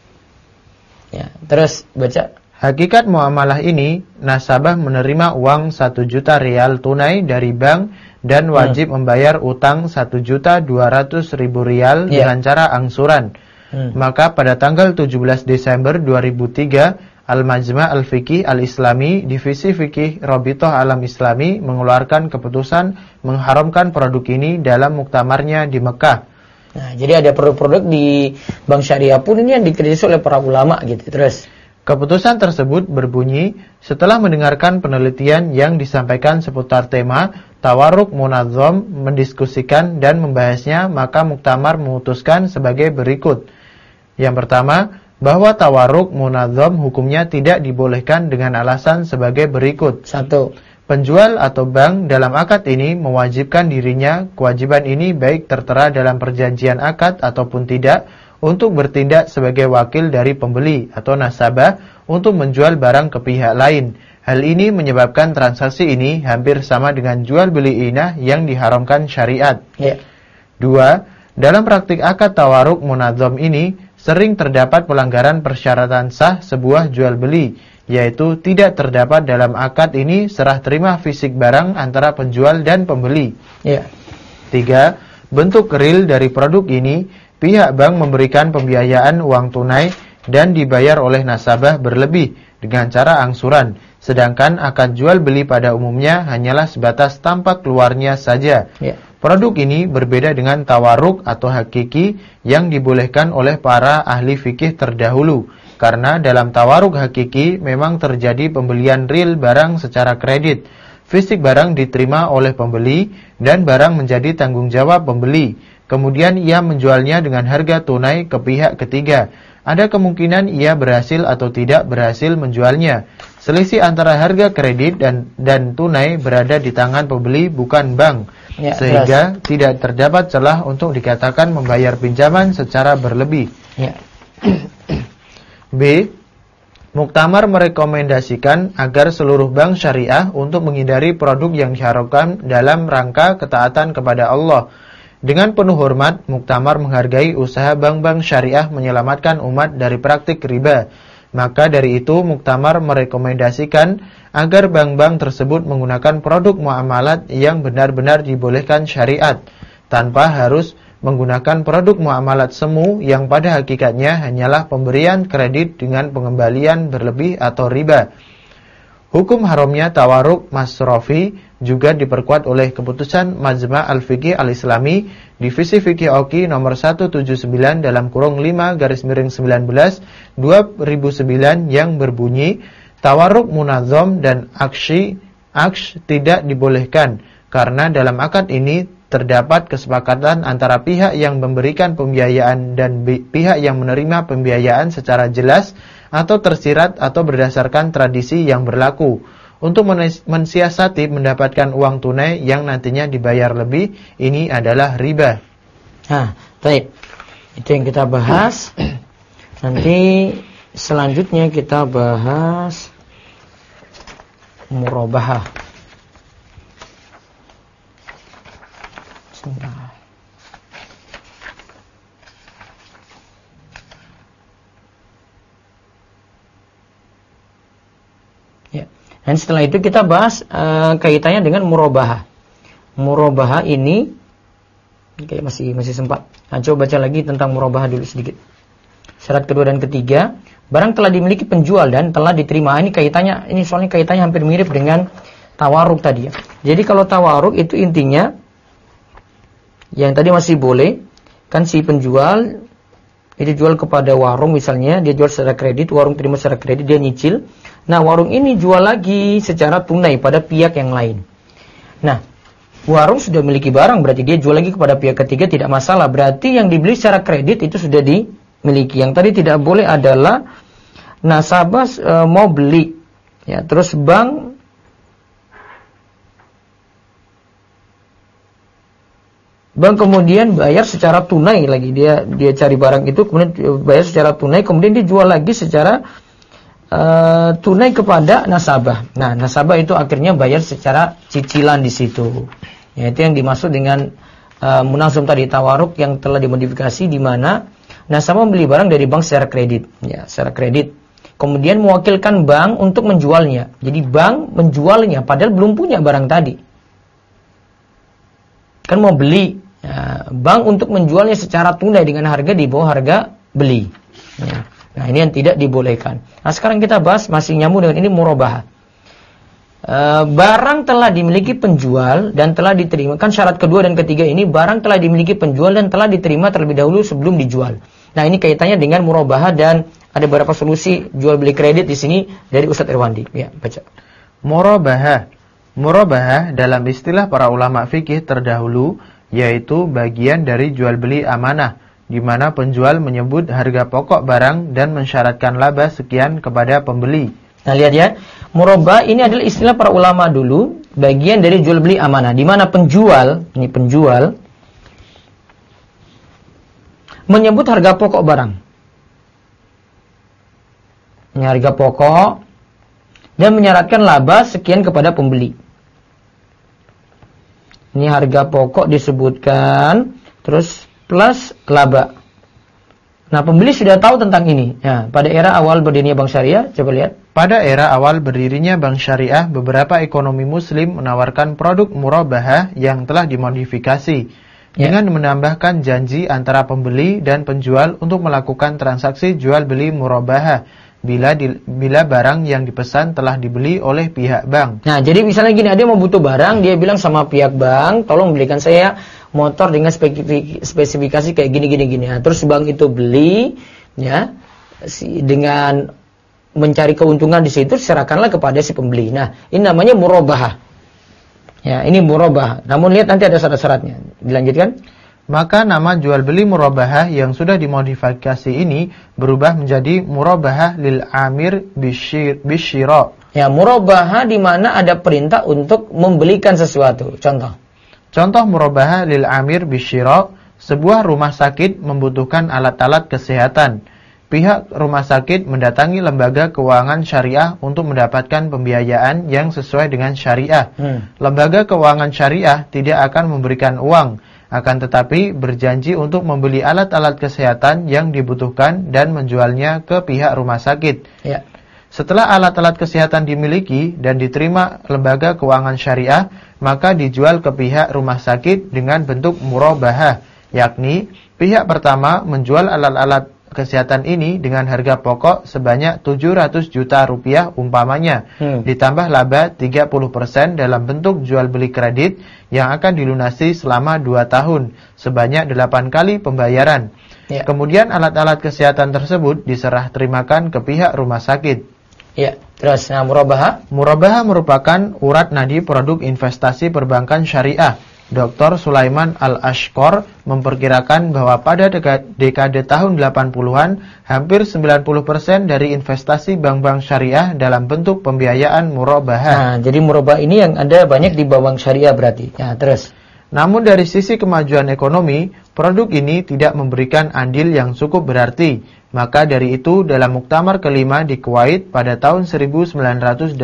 Ya, terus baca. Hakikat muamalah ini, nasabah menerima uang 1 juta rial tunai dari bank dan wajib membayar utang 1.200.000 rial dengan cara angsuran. Maka pada tanggal 17 Desember 2003, Al-Majma' Al-Fiqih Al-Islami, Divisi Fikih Rabithah Alam Islami mengeluarkan keputusan mengharamkan produk ini dalam muktamarnya di Mekah. Nah, jadi ada produk-produk di bank syariah pun ini yang dikritisi oleh para ulama gitu. Terus keputusan tersebut berbunyi, setelah mendengarkan penelitian yang disampaikan seputar tema Tawarruk Munazzam, mendiskusikan dan membahasnya, maka muktamar memutuskan sebagai berikut. Yang pertama, bahwa Tawarruk Munazzam hukumnya tidak dibolehkan dengan alasan sebagai berikut. 1. Penjual atau bank dalam akad ini mewajibkan dirinya, kewajiban ini baik tertera dalam perjanjian akad ataupun tidak, untuk bertindak sebagai wakil dari pembeli atau nasabah untuk menjual barang ke pihak lain. Hal ini menyebabkan transaksi ini hampir sama dengan jual beli inah yang diharamkan syariat. 2. Dalam praktik akad tawaruk munazzam ini sering terdapat pelanggaran persyaratan sah sebuah jual beli, yaitu tidak terdapat dalam akad ini serah terima fisik barang antara penjual dan pembeli. 3. Bentuk real dari produk ini, pihak bank memberikan pembiayaan uang tunai dan dibayar oleh nasabah berlebih dengan cara angsuran, sedangkan akad jual beli pada umumnya hanyalah sebatas tampak luarnya saja. Produk ini berbeda dengan tawarruk atau hakiki yang dibolehkan oleh para ahli fikih terdahulu, karena dalam tawarruk hakiki memang terjadi pembelian real barang secara kredit. Fisik barang diterima oleh pembeli dan barang menjadi tanggung jawab pembeli. Kemudian ia menjualnya dengan harga tunai ke pihak ketiga. Ada kemungkinan ia berhasil atau tidak berhasil menjualnya. Selisih antara harga kredit dan tunai berada di tangan pembeli, bukan bank. Sehingga tidak terdapat celah untuk dikatakan membayar pinjaman secara berlebih. B. Muktamar merekomendasikan agar seluruh bank syariah untuk menghindari produk yang diharamkan dalam rangka ketaatan kepada Allah. Dengan penuh hormat, muktamar menghargai usaha bank-bank syariah menyelamatkan umat dari praktik riba. Maka dari itu, muktamar merekomendasikan agar bank-bank tersebut menggunakan produk muamalat yang benar-benar dibolehkan syariat, tanpa harus menggunakan produk muamalat semu yang pada hakikatnya hanyalah pemberian kredit dengan pengembalian berlebih atau riba. Hukum haramnya tawaruk masrofi juga diperkuat oleh keputusan Majma' Al-Fiqih Al-Islami Divisi Fikih Oki nomor 179/5/19 2009 yang berbunyi, tawaruk munazzam dan aksh tidak dibolehkan karena dalam akad ini terdapat kesepakatan antara pihak yang memberikan pembiayaan dan pihak yang menerima pembiayaan secara jelas atau tersirat atau berdasarkan tradisi yang berlaku untuk mensiasati mendapatkan uang tunai yang nantinya dibayar lebih. Ini adalah riba. Baik. Itu yang kita bahas. Nanti selanjutnya kita bahas murabahah. Ya. Dan setelah itu kita bahas kaitannya dengan murabahah. Murabahah ini kayak masih sempat. Coba baca lagi tentang murabahah dulu sedikit. Syarat kedua dan ketiga, barang telah dimiliki penjual dan telah diterima. Ini kaitannya, ini soalnya kaitannya hampir mirip dengan tawaruk tadi ya. Jadi kalau tawaruk itu intinya yang tadi masih boleh Kan si penjual itu jual kepada warung misalnya, dia jual secara kredit, warung terima secara kredit, dia nyicil. Nah, warung ini jual lagi secara tunai pada pihak yang lain. Nah, warung sudah memiliki barang, berarti dia jual lagi kepada pihak ketiga, tidak masalah. Berarti yang dibeli secara kredit itu sudah dimiliki. Yang tadi tidak boleh adalah nasabah mau beli, ya, terus bank kemudian bayar secara tunai lagi, dia cari barang itu kemudian bayar secara tunai, kemudian dia jual lagi secara tunai kepada nasabah. Nah, nasabah itu akhirnya bayar secara cicilan di situ. Ya, itu yang dimaksud dengan munazum tadi, tawaruk yang telah dimodifikasi, di mana nasabah membeli barang dari bank secara kredit, ya, secara kredit. Kemudian mewakilkan bank untuk menjualnya. Jadi bank menjualnya padahal belum punya barang tadi. Kan mau beli, ya, bank untuk menjualnya secara tunai dengan harga di bawah harga beli. Ya. Nah, ini yang tidak dibolehkan. Nah, sekarang kita bahas masih nyambung dengan ini murabahah. Barang telah dimiliki penjual dan telah diterima. Kan syarat kedua dan ketiga ini, barang telah dimiliki penjual dan telah diterima terlebih dahulu sebelum dijual. Nah, ini kaitannya dengan murabahah dan ada beberapa solusi jual beli kredit di sini dari Ustadz Irwandi. Ya, baca. Murabahah dalam istilah para ulama fikih terdahulu yaitu bagian dari jual beli amanah, di mana penjual menyebut harga pokok barang dan mensyaratkan laba sekian kepada pembeli. Nah, lihat ya, murabahah ini adalah istilah para ulama dulu, bagian dari jual beli amanah, di mana penjual menyebut harga pokok barang. Ini harga pokok dan menyaratkan laba sekian kepada pembeli. Ini harga pokok disebutkan, terus plus laba. Nah, pembeli sudah tahu tentang ini. Ya, pada era awal berdirinya Bank Syariah, coba lihat. Pada era awal berdirinya Bank Syariah, beberapa ekonomi muslim menawarkan produk murabahah yang telah dimodifikasi dengan menambahkan janji antara pembeli dan penjual untuk melakukan transaksi jual beli murabahah bila barang yang dipesan telah dibeli oleh pihak bank. Nah, jadi misalnya gini, dia mau butuh barang, dia bilang sama pihak bank, tolong belikan saya motor dengan spesifikasi kayak gini. Nah, terus bank itu beli, ya, dengan mencari keuntungan di situ, serahkanlah kepada si pembeli. Nah, ini namanya murabahah. Ya, ini murabahah. Namun lihat nanti ada syarat-syaratnya. Dilanjutkan. Maka nama jual beli murabahah yang sudah dimodifikasi ini berubah menjadi murabahah lil amir bisyira. Ya, murabahah di mana ada perintah untuk membelikan sesuatu. Contoh murabahah lil amir bisyira, sebuah rumah sakit membutuhkan alat-alat kesehatan. Pihak rumah sakit mendatangi lembaga keuangan syariah untuk mendapatkan pembiayaan yang sesuai dengan syariah. Lembaga keuangan syariah tidak akan memberikan uang, akan tetapi berjanji untuk membeli alat-alat kesehatan yang dibutuhkan dan menjualnya ke pihak rumah sakit. Ya. Setelah alat-alat kesehatan dimiliki dan diterima lembaga keuangan syariah, maka dijual ke pihak rumah sakit dengan bentuk murabahah, yakni pihak pertama menjual alat-alat kesehatan ini dengan harga pokok sebanyak 700 juta rupiah umpamanya, ditambah laba 30% dalam bentuk jual beli kredit yang akan dilunasi selama 2 tahun, sebanyak 8 kali pembayaran. Ya. Kemudian alat-alat kesehatan tersebut diserah terimakan ke pihak rumah sakit. Ya, terus murabahah? Murabahah merupakan urat nadi produk investasi perbankan syariah. Dr. Sulaiman Al-Ashqor memperkirakan bahwa pada dekade tahun 80-an, hampir 90% dari investasi bank-bank syariah dalam bentuk pembiayaan murabahah. Nah, jadi murabahah ini yang ada banyak di bank syariah berarti. Ya, terus. Namun dari sisi kemajuan ekonomi, produk ini tidak memberikan andil yang cukup berarti. Maka dari itu, dalam Muktamar kelima di Kuwait pada tahun 1988,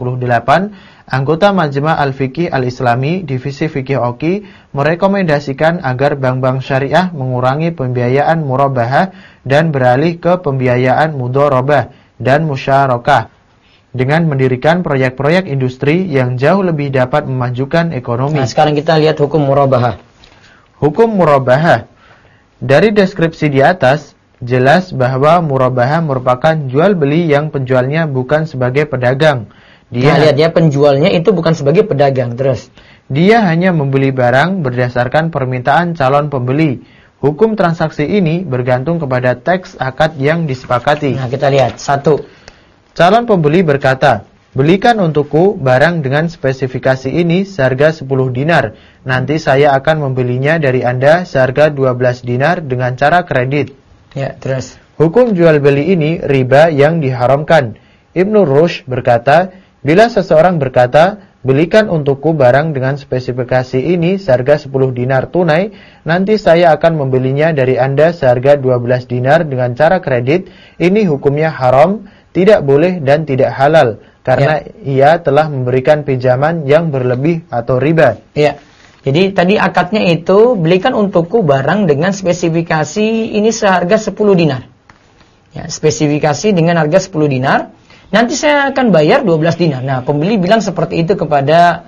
anggota Majma' Al-Fiqih Al-Islami, Divisi Fikih Oki, merekomendasikan agar bank-bank syariah mengurangi pembiayaan murabahah dan beralih ke pembiayaan mudharabah dan musyarakah, dengan mendirikan proyek-proyek industri yang jauh lebih dapat memajukan ekonomi. Nah, sekarang kita lihat hukum murabahah. Hukum murabahah. Dari deskripsi di atas, jelas bahwa murabahah merupakan jual beli yang penjualnya bukan sebagai pedagang. Lihat ya, penjualnya itu bukan sebagai pedagang. Terus, dia hanya membeli barang berdasarkan permintaan calon pembeli. Hukum transaksi ini bergantung kepada teks akad yang disepakati. Nah, kita lihat. 1. Calon pembeli berkata, "Belikan untukku barang dengan spesifikasi ini seharga 10 dinar. Nanti saya akan membelinya dari Anda seharga 12 dinar dengan cara kredit." Ya, terus. Hukum jual beli ini riba yang diharamkan. Ibnu Rushd berkata, bila seseorang berkata, "Belikan untukku barang dengan spesifikasi ini seharga 10 dinar tunai, nanti saya akan membelinya dari Anda seharga 12 dinar dengan cara kredit," ini hukumnya haram, tidak boleh dan tidak halal, karena ia telah memberikan pinjaman yang berlebih atau riba. Ya. Jadi tadi akadnya itu, belikan untukku barang dengan spesifikasi ini seharga 10 dinar. Ya, spesifikasi dengan harga 10 dinar. Nanti saya akan bayar 12 dinar. Nah, pembeli bilang seperti itu kepada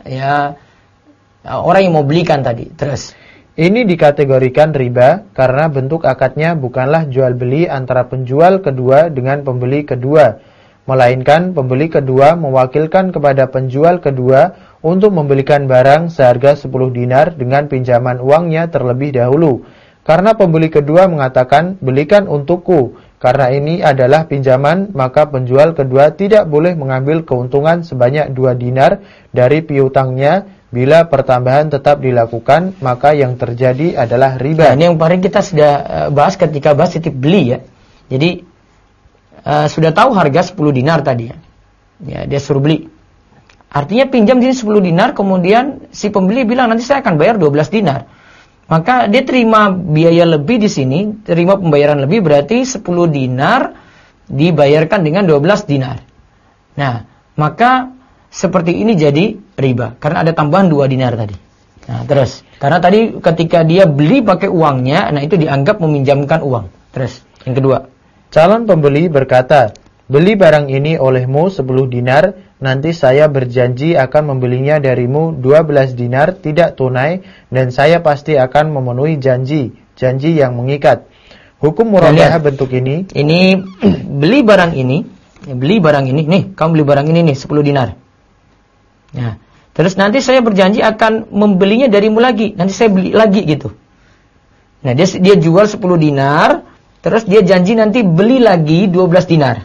orang yang mau belikan tadi. Terus. Ini dikategorikan riba karena bentuk akadnya bukanlah jual beli antara penjual kedua dengan pembeli kedua, melainkan pembeli kedua mewakilkan kepada penjual kedua untuk membelikan barang seharga 10 dinar dengan pinjaman uangnya terlebih dahulu. Karena pembeli kedua mengatakan, "Belikan untukku." Karena ini adalah pinjaman, maka penjual kedua tidak boleh mengambil keuntungan sebanyak 2 dinar dari piutangnya. Bila pertambahan tetap dilakukan, maka yang terjadi adalah riba. Nah, ini yang kemarin kita sudah bahas ketika bahas titip beli ya. Jadi sudah tahu harga 10 dinar tadi ya. Ya, dia suruh beli. Artinya pinjam di sini 10 dinar, kemudian si pembeli bilang nanti saya akan bayar 12 dinar. Maka dia terima biaya lebih di sini, terima pembayaran lebih, berarti 10 dinar dibayarkan dengan 12 dinar. Nah, maka seperti ini jadi riba, karena ada tambahan 2 dinar tadi. Nah, terus, karena tadi ketika dia beli pakai uangnya, nah itu dianggap meminjamkan uang. Terus, yang kedua. Calon pembeli berkata, "Beli barang ini olehmu 10 dinar, nanti saya berjanji akan membelinya darimu 12 dinar tidak tunai, dan saya pasti akan memenuhi janji yang mengikat." Hukum murabahah bentuk ini. Ini beli barang ini, nih, kamu beli barang ini nih 10 dinar. Nah, terus nanti saya berjanji akan membelinya darimu lagi, nanti saya beli lagi gitu. Nah, dia jual 10 dinar, terus dia janji nanti beli lagi 12 dinar.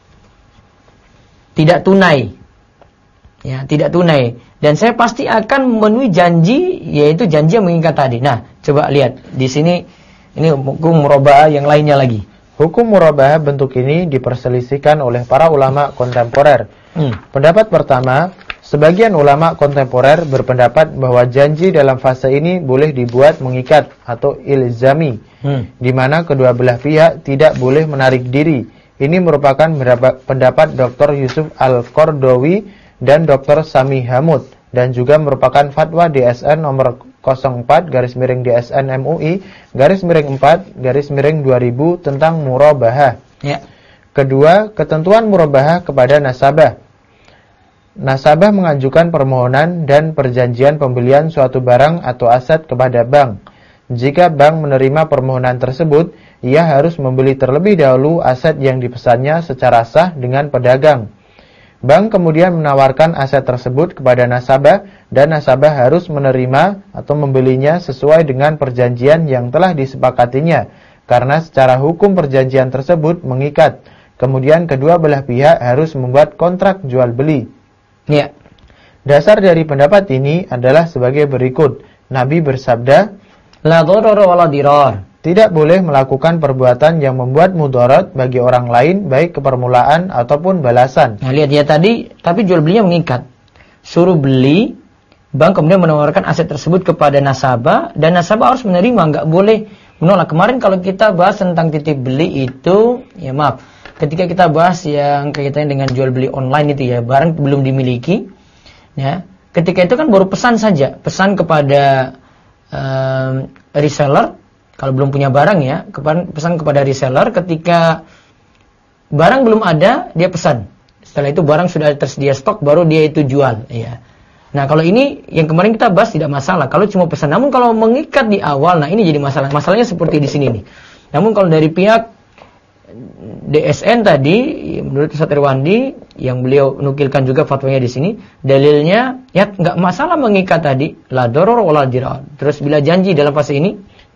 Tidak tunai. Ya, tidak tunai. Dan saya pasti akan memenuhi janji, yaitu janji yang mengikat tadi. Nah, coba lihat di sini, ini hukum murabahah yang lainnya lagi. Hukum murabahah bentuk ini diperselisihkan oleh para ulama kontemporer. Pendapat pertama, sebagian ulama kontemporer berpendapat bahwa janji dalam fase ini boleh dibuat mengikat atau ilzami, di mana kedua belah pihak tidak boleh menarik diri. Ini merupakan pendapat Dr. Yusuf Al-Qardawi dan Dr. Sami Hamud, dan juga merupakan fatwa DSN nomor 04/DSN MUI /4/2000 tentang murabahah. Ya. Kedua, ketentuan murabahah kepada nasabah. Nasabah mengajukan permohonan dan perjanjian pembelian suatu barang atau aset kepada bank. Jika bank menerima permohonan tersebut, ia harus membeli terlebih dahulu aset yang dipesannya secara sah dengan pedagang. Bank kemudian menawarkan aset tersebut kepada nasabah, dan nasabah harus menerima atau membelinya sesuai dengan perjanjian yang telah disepakatinya, karena secara hukum perjanjian tersebut mengikat. Kemudian kedua belah pihak harus membuat kontrak jual beli. Ya. Dasar dari pendapat ini adalah sebagai berikut. Nabi bersabda, "La dharara wa la dirar." Tidak boleh melakukan perbuatan yang membuat mudarat bagi orang lain, baik kepermulaan ataupun balasan. Nah, lihat ya tadi, tapi jual belinya mengikat. Suruh beli, bank kemudian menawarkan aset tersebut kepada nasabah, dan nasabah harus menerima, nggak boleh menolak. Kemarin kalau kita bahas tentang titip beli itu, ya maaf, ketika kita bahas yang kaitannya dengan jual beli online itu ya, barang belum dimiliki, ya, ketika itu kan baru pesan saja, pesan kepada reseller. Kalau belum punya barang ya, pesan kepada reseller. Ketika barang belum ada, dia pesan. Setelah itu barang sudah tersedia stok, baru dia itu jual. Ya. Nah, kalau ini yang kemarin kita bahas tidak masalah. Kalau cuma pesan, namun kalau mengikat di awal, nah ini jadi masalah. Masalahnya seperti di sini nih. Namun kalau dari pihak DSN tadi, menurut Ustaz Irwandi, yang beliau nukilkan juga fatwanya di sini, dalilnya ya nggak masalah mengikat tadi, la doror wala dirar. Terus bila janji dalam fase ini,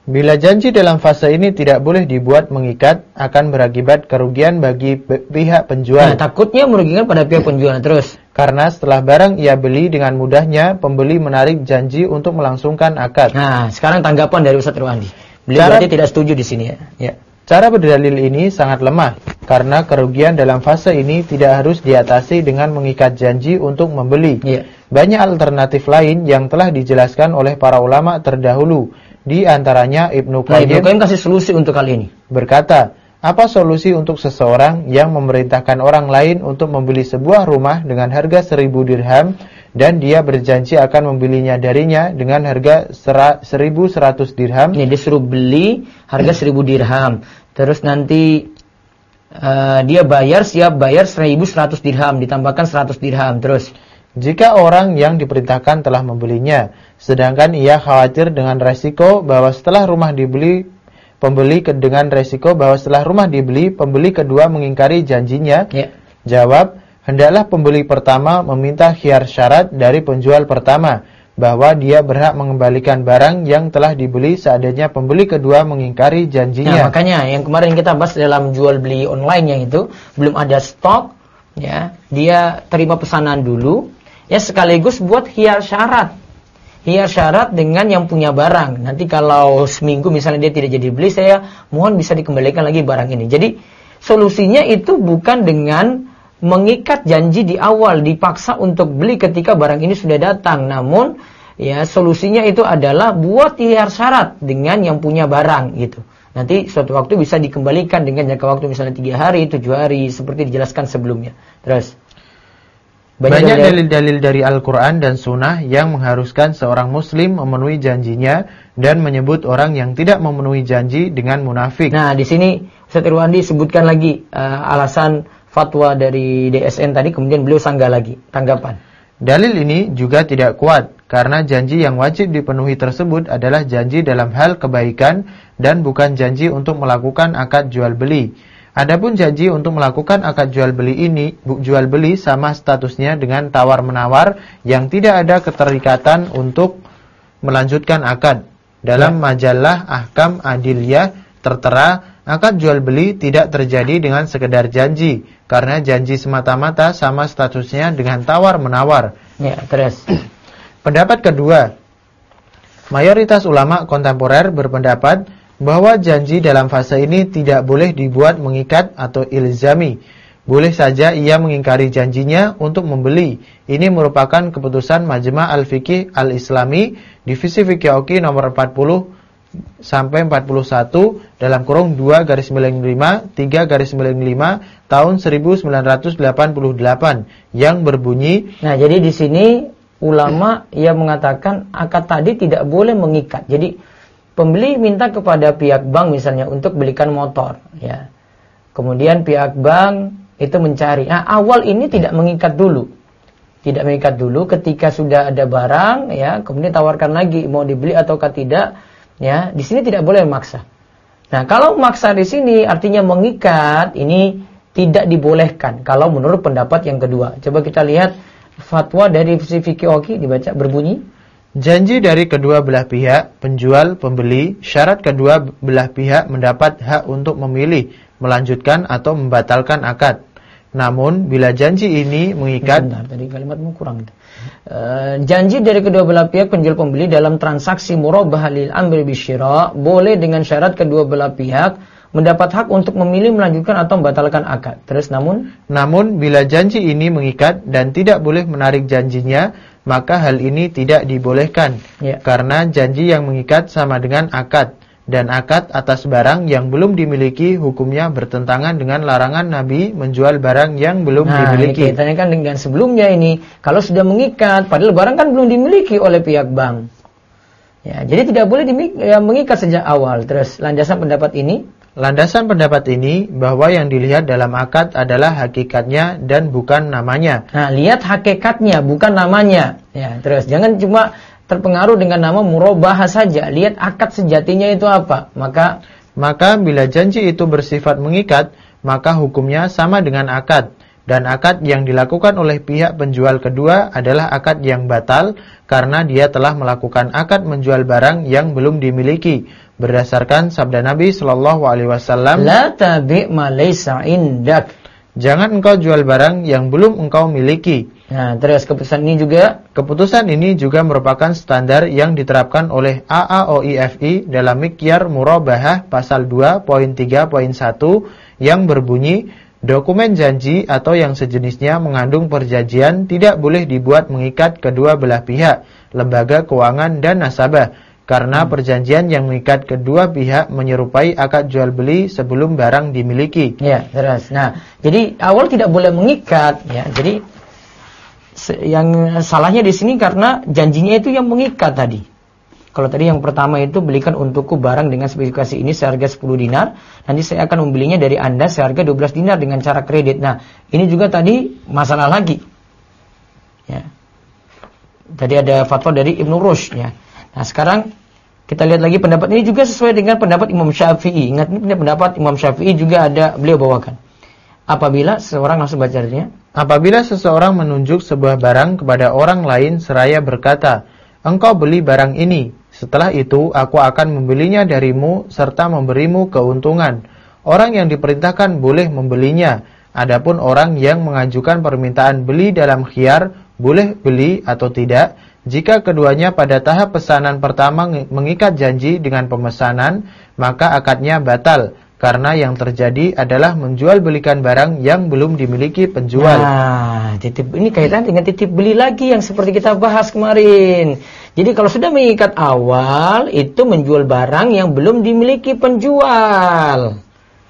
Bila janji dalam fase ini tidak boleh dibuat mengikat, akan berakibat kerugian bagi pihak penjual. Nah, takutnya merugikan pada pihak penjual terus. Karena setelah barang ia beli dengan mudahnya, pembeli menarik janji untuk melangsungkan akad. Nah, sekarang tanggapan dari Ustaz Irwandi. Beliau berarti tidak setuju di sini ya. Ya. Cara berdalil ini sangat lemah, karena kerugian dalam fase ini tidak harus diatasi dengan mengikat janji untuk membeli. Ya. Banyak alternatif lain yang telah dijelaskan oleh para ulama terdahulu. Di antaranya Ibnu Qayyim kasih solusi untuk kali ini. Berkata, apa solusi untuk seseorang yang memerintahkan orang lain untuk membeli sebuah rumah dengan harga 1.000 dirham dan dia berjanji akan membelinya darinya dengan harga 1.100 dirham? Ini disuruh beli harga 1.000 dirham. Terus nanti dia siap bayar 1.100 dirham, ditambahkan 100 dirham. Terus jika orang yang diperintahkan telah membelinya, sedangkan ia khawatir dengan resiko bahwa setelah rumah dibeli, pembeli kedua mengingkari janjinya. Ya. Jawab, hendaklah pembeli pertama meminta khiyar syarat dari penjual pertama, bahwa dia berhak mengembalikan barang yang telah dibeli seandainya pembeli kedua mengingkari janjinya. Nah, makanya yang kemarin kita bahas dalam jual beli online yang itu, belum ada stok, ya, dia terima pesanan dulu. Ya, sekaligus buat khiyar syarat. Khiyar syarat dengan yang punya barang. Nanti kalau seminggu misalnya dia tidak jadi beli, saya mohon bisa dikembalikan lagi barang ini. Jadi solusinya itu bukan dengan mengikat janji di awal, dipaksa untuk beli ketika barang ini sudah datang. Namun ya solusinya itu adalah buat khiyar syarat dengan yang punya barang gitu. Nanti suatu waktu bisa dikembalikan dengan jangka waktu misalnya 3 hari, 7 hari seperti dijelaskan sebelumnya. Terus banyak dalil-dalil dari Al-Quran dan Sunnah yang mengharuskan seorang Muslim memenuhi janjinya dan menyebut orang yang tidak memenuhi janji dengan munafik. Nah, di sini Ustaz Irwandi sebutkan lagi alasan fatwa dari DSN tadi, kemudian beliau sanggah lagi. Tanggapan. Dalil ini juga tidak kuat karena janji yang wajib dipenuhi tersebut adalah janji dalam hal kebaikan dan bukan janji untuk melakukan akad jual beli. Adapun janji untuk melakukan akad jual beli sama statusnya dengan tawar-menawar yang tidak ada keterikatan untuk melanjutkan akad. Dalam majalah Ahkam Adiliyah tertera, akad jual beli tidak terjadi dengan sekedar janji, karena janji semata-mata sama statusnya dengan tawar-menawar. Ya, terus. Pendapat kedua, mayoritas ulama kontemporer berpendapat bahwa janji dalam fase ini tidak boleh dibuat mengikat atau ilzami. Boleh saja ia mengingkari janjinya untuk membeli. Ini merupakan keputusan Majma' Al-Fiqih Al-Islami, Divisi Fikih Oki nomor 40 sampai 41 dalam kurung 2/95 3/95 tahun 1988 yang berbunyi. Nah, jadi di sini ulama yang mengatakan akad tadi tidak boleh mengikat. Jadi pembeli minta kepada pihak bank misalnya untuk belikan motor, ya. Kemudian pihak bank itu mencari. Nah, awal ini tidak mengikat dulu. Tidak mengikat dulu, ketika sudah ada barang, ya, kemudian tawarkan lagi mau dibeli ataukah tidak, ya. Di sini tidak boleh memaksa. Nah, kalau memaksa di sini artinya mengikat, ini tidak dibolehkan kalau menurut pendapat yang kedua. Coba kita lihat fatwa dari Fikih Oki, dibaca berbunyi. Janji dari kedua belah pihak, penjual, pembeli, syarat kedua belah pihak mendapat hak untuk memilih, melanjutkan atau membatalkan akad. Namun, bila janji ini mengikat... Tadi kalimatmu kurang. Janji dari kedua belah pihak, penjual, pembeli dalam transaksi murabah lil amri bisyira, boleh dengan syarat kedua belah pihak mendapat hak untuk memilih, melanjutkan atau membatalkan akad. Terus namun bila janji ini mengikat dan tidak boleh menarik janjinya, maka hal ini tidak dibolehkan. Ya. Karena janji yang mengikat sama dengan akad, dan akad atas barang yang belum dimiliki hukumnya bertentangan dengan larangan Nabi menjual barang yang belum dimiliki. Nah, kan dengan sebelumnya ini, kalau sudah mengikat padahal barang kan belum dimiliki oleh pihak bank. Ya, jadi tidak boleh mengikat sejak awal. Terus landasan pendapat ini? Landasan pendapat ini bahwa yang dilihat dalam akad adalah hakikatnya dan bukan namanya. Nah, lihat hakikatnya bukan namanya. Ya, terus jangan cuma terpengaruh dengan nama murabah saja. Lihat akad sejatinya itu apa. Maka bila janji itu bersifat mengikat, maka hukumnya sama dengan akad. Dan akad yang dilakukan oleh pihak penjual kedua adalah akad yang batal karena dia telah melakukan akad menjual barang yang belum dimiliki. Berdasarkan sabda Nabi sallallahu alaihi wasallam, La tabi' ma laysa indak. Jangan engkau jual barang yang belum engkau miliki. Nah, terus keputusan ini juga merupakan standar yang diterapkan oleh AAOIFI dalam Mikyar Murabahah pasal 2.3.1 yang berbunyi, dokumen janji atau yang sejenisnya mengandung perjanjian tidak boleh dibuat mengikat kedua belah pihak, lembaga keuangan dan nasabah. Karena perjanjian yang mengikat kedua pihak menyerupai akad jual beli sebelum barang dimiliki. Ya, terus. Nah, jadi awal tidak boleh mengikat, ya. Jadi yang salahnya di sini karena janjinya itu yang mengikat tadi. Kalau tadi yang pertama itu belikan untukku barang dengan spesifikasi ini seharga 10 dinar, nanti saya akan membelinya dari Anda seharga 12 dinar dengan cara kredit. Nah, ini juga tadi masalah lagi. Ya. Tadi ada fatwa dari Ibnu Rushd, ya. Nah, sekarang kita lihat lagi pendapat ini juga sesuai dengan pendapat Imam Syafi'i. Ingat, ini pendapat Imam Syafi'i juga ada beliau bawakan. Apabila seseorang, langsung baca artinya. Apabila seseorang menunjuk sebuah barang kepada orang lain seraya berkata, engkau beli barang ini, setelah itu aku akan membelinya darimu serta memberimu keuntungan. Orang yang diperintahkan boleh membelinya. Adapun orang yang mengajukan permintaan beli dalam khiyar, boleh beli atau tidak. Jika keduanya pada tahap pesanan pertama mengikat janji dengan pemesanan, maka akadnya batal. Karena yang terjadi adalah menjual belikan barang yang belum dimiliki penjual. Nah, ini kaitan dengan titip beli lagi yang seperti kita bahas kemarin. Jadi kalau sudah mengikat awal, itu menjual barang yang belum dimiliki penjual.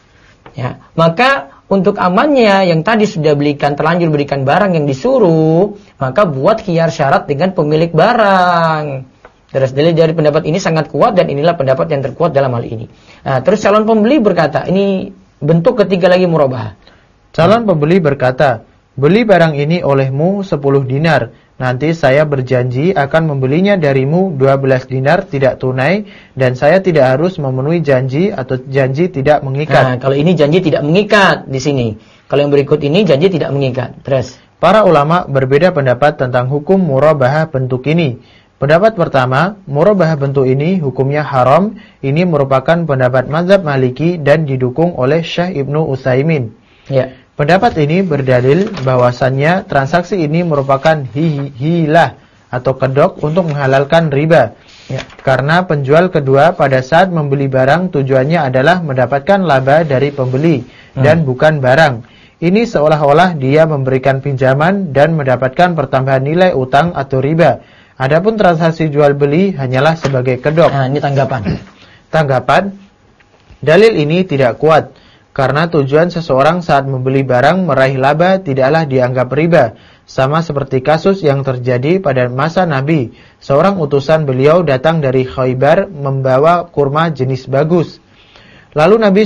Ya, maka untuk amannya yang tadi sudah terlanjur berikan barang yang disuruh, maka buat khiyar syarat dengan pemilik barang. Terus dari pendapat ini sangat kuat dan inilah pendapat yang terkuat dalam hal ini. Nah, terus calon pembeli berkata, ini bentuk ketiga lagi murabahah. Calon pembeli berkata, beli barang ini olehmu 10 dinar. Nanti saya berjanji akan membelinya darimu 12 dinar tidak tunai dan saya tidak harus memenuhi janji atau janji tidak mengikat. Nah, kalau ini janji tidak mengikat di sini. Kalau yang berikut ini janji tidak mengikat. Terus para ulama berbeda pendapat tentang hukum murabahah bentuk ini. Pendapat pertama, murabahah bentuk ini hukumnya haram. Ini merupakan pendapat mazhab Maliki dan didukung oleh Syekh Ibnu Utsaimin. Ya. Pendapat ini berdalil bahwasannya transaksi ini merupakan hilah atau kedok untuk menghalalkan riba. Ya. Karena penjual kedua pada saat membeli barang tujuannya adalah mendapatkan laba dari pembeli dan bukan barang. Ini seolah-olah dia memberikan pinjaman dan mendapatkan pertambahan nilai utang atau riba. Adapun transaksi jual beli hanyalah sebagai kedok. Nah, ini tanggapan. Tanggapan, dalil ini tidak kuat. Karena tujuan seseorang saat membeli barang meraih laba tidaklah dianggap riba. Sama seperti kasus yang terjadi pada masa Nabi. Seorang utusan beliau datang dari Khaybar membawa kurma jenis bagus. Lalu Nabi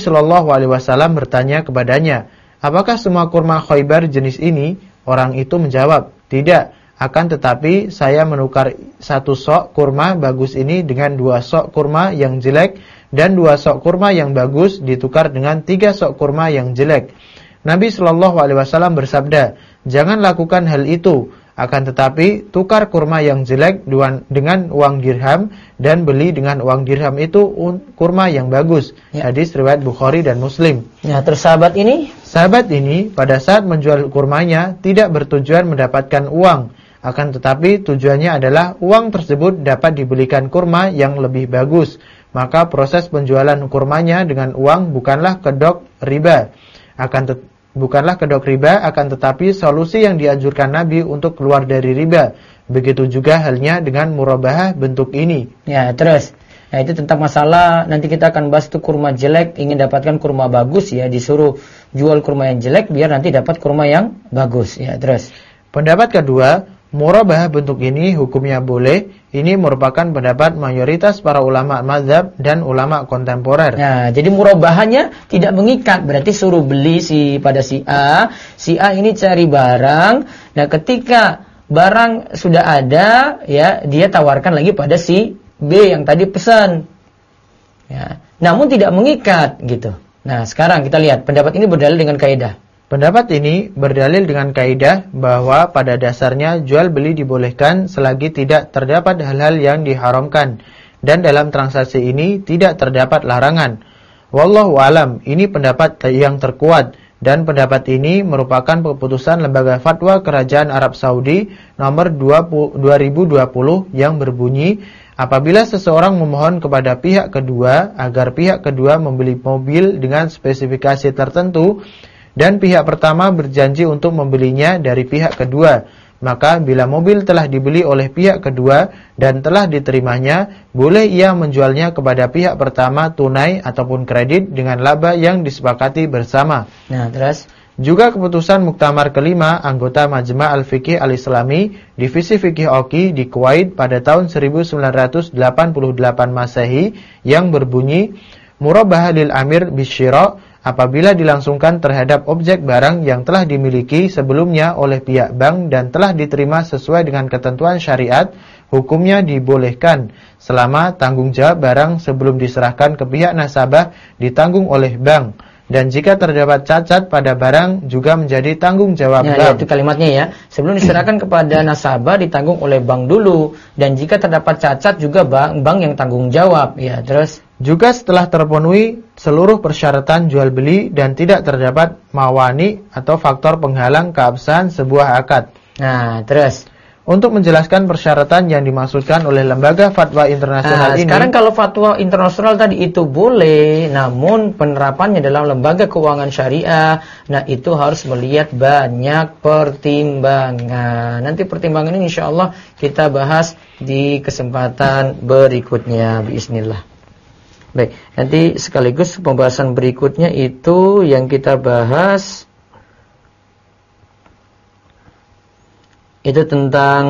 SAW bertanya kepadanya, apakah semua kurma Khaybar jenis ini? Orang itu menjawab, tidak. Akan tetapi saya menukar 1 sok kurma bagus ini dengan 2 sok kurma yang jelek, dan 2 sok kurma yang bagus ditukar dengan 3 sok kurma yang jelek. Nabi SAW bersabda, jangan lakukan hal itu. Akan tetapi tukar kurma yang jelek dengan uang dirham dan beli dengan uang dirham itu kurma yang bagus. Ya. Hadis riwayat Bukhari dan Muslim. Ya, terus sahabat ini pada saat menjual kurmanya tidak bertujuan mendapatkan uang. Akan tetapi tujuannya adalah uang tersebut dapat dibelikan kurma yang lebih bagus. Maka proses penjualan kurmanya dengan uang bukanlah kedok riba. Bukanlah kedok riba, akan tetapi solusi yang dianjurkan Nabi untuk keluar dari riba. Begitu juga halnya dengan murabahah bentuk ini. Ya, terus. Nah, itu tentang masalah nanti kita akan bahas tuh kurma jelek ingin dapatkan kurma bagus, ya disuruh jual kurma yang jelek biar nanti dapat kurma yang bagus. Ya, terus. Pendapat kedua, murabahah bentuk ini hukumnya boleh. Ini merupakan pendapat mayoritas para ulama mazhab dan ulama kontemporer. Nah, jadi murabahahnya tidak mengikat, berarti suruh beli pada si A ini cari barang. Nah, ketika barang sudah ada, ya dia tawarkan lagi pada si B yang tadi pesan. Ya, namun tidak mengikat gitu. Nah, sekarang kita lihat pendapat ini berdalil dengan kaidah. Pendapat ini berdalil dengan kaidah bahwa pada dasarnya jual beli dibolehkan selagi tidak terdapat hal-hal yang diharamkan, dan dalam transaksi ini tidak terdapat larangan. Wallahu alam, ini pendapat yang terkuat, dan pendapat ini merupakan keputusan Lembaga Fatwa Kerajaan Arab Saudi nomor 2020 yang berbunyi, apabila seseorang memohon kepada pihak kedua agar pihak kedua membeli mobil dengan spesifikasi tertentu, dan pihak pertama berjanji untuk membelinya dari pihak kedua, maka bila mobil telah dibeli oleh pihak kedua dan telah diterimanya, boleh ia menjualnya kepada pihak pertama tunai ataupun kredit dengan laba yang disepakati bersama. Nah, terus juga keputusan Muktamar kelima anggota Majma' Al-Fiqih Al-Islami Divisi Fikih Oki di Kuwait pada tahun 1988 Masehi yang berbunyi, murabahah lil amir bisyira, apabila dilangsungkan terhadap objek barang yang telah dimiliki sebelumnya oleh pihak bank dan telah diterima sesuai dengan ketentuan syariat, hukumnya dibolehkan selama tanggung jawab barang sebelum diserahkan ke pihak nasabah ditanggung oleh bank. Dan jika terdapat cacat pada barang juga menjadi tanggung jawab bank. Ya, itu kalimatnya ya. Sebelum diserahkan kepada nasabah ditanggung oleh bank dulu, dan jika terdapat cacat juga bank yang tanggung jawab. Ya, terus juga setelah terpenuhi seluruh persyaratan jual beli dan tidak terdapat mawani atau faktor penghalang keabsahan sebuah akad. Nah, terus untuk menjelaskan persyaratan yang dimaksudkan oleh Lembaga Fatwa Internasional ini. Sekarang kalau fatwa internasional tadi itu boleh, namun penerapannya dalam lembaga keuangan syariah, nah itu harus melihat banyak pertimbangan. Nanti pertimbangan ini insyaallah kita bahas di kesempatan berikutnya biiznillah. Baik, nanti sekaligus pembahasan berikutnya itu yang kita bahas itu tentang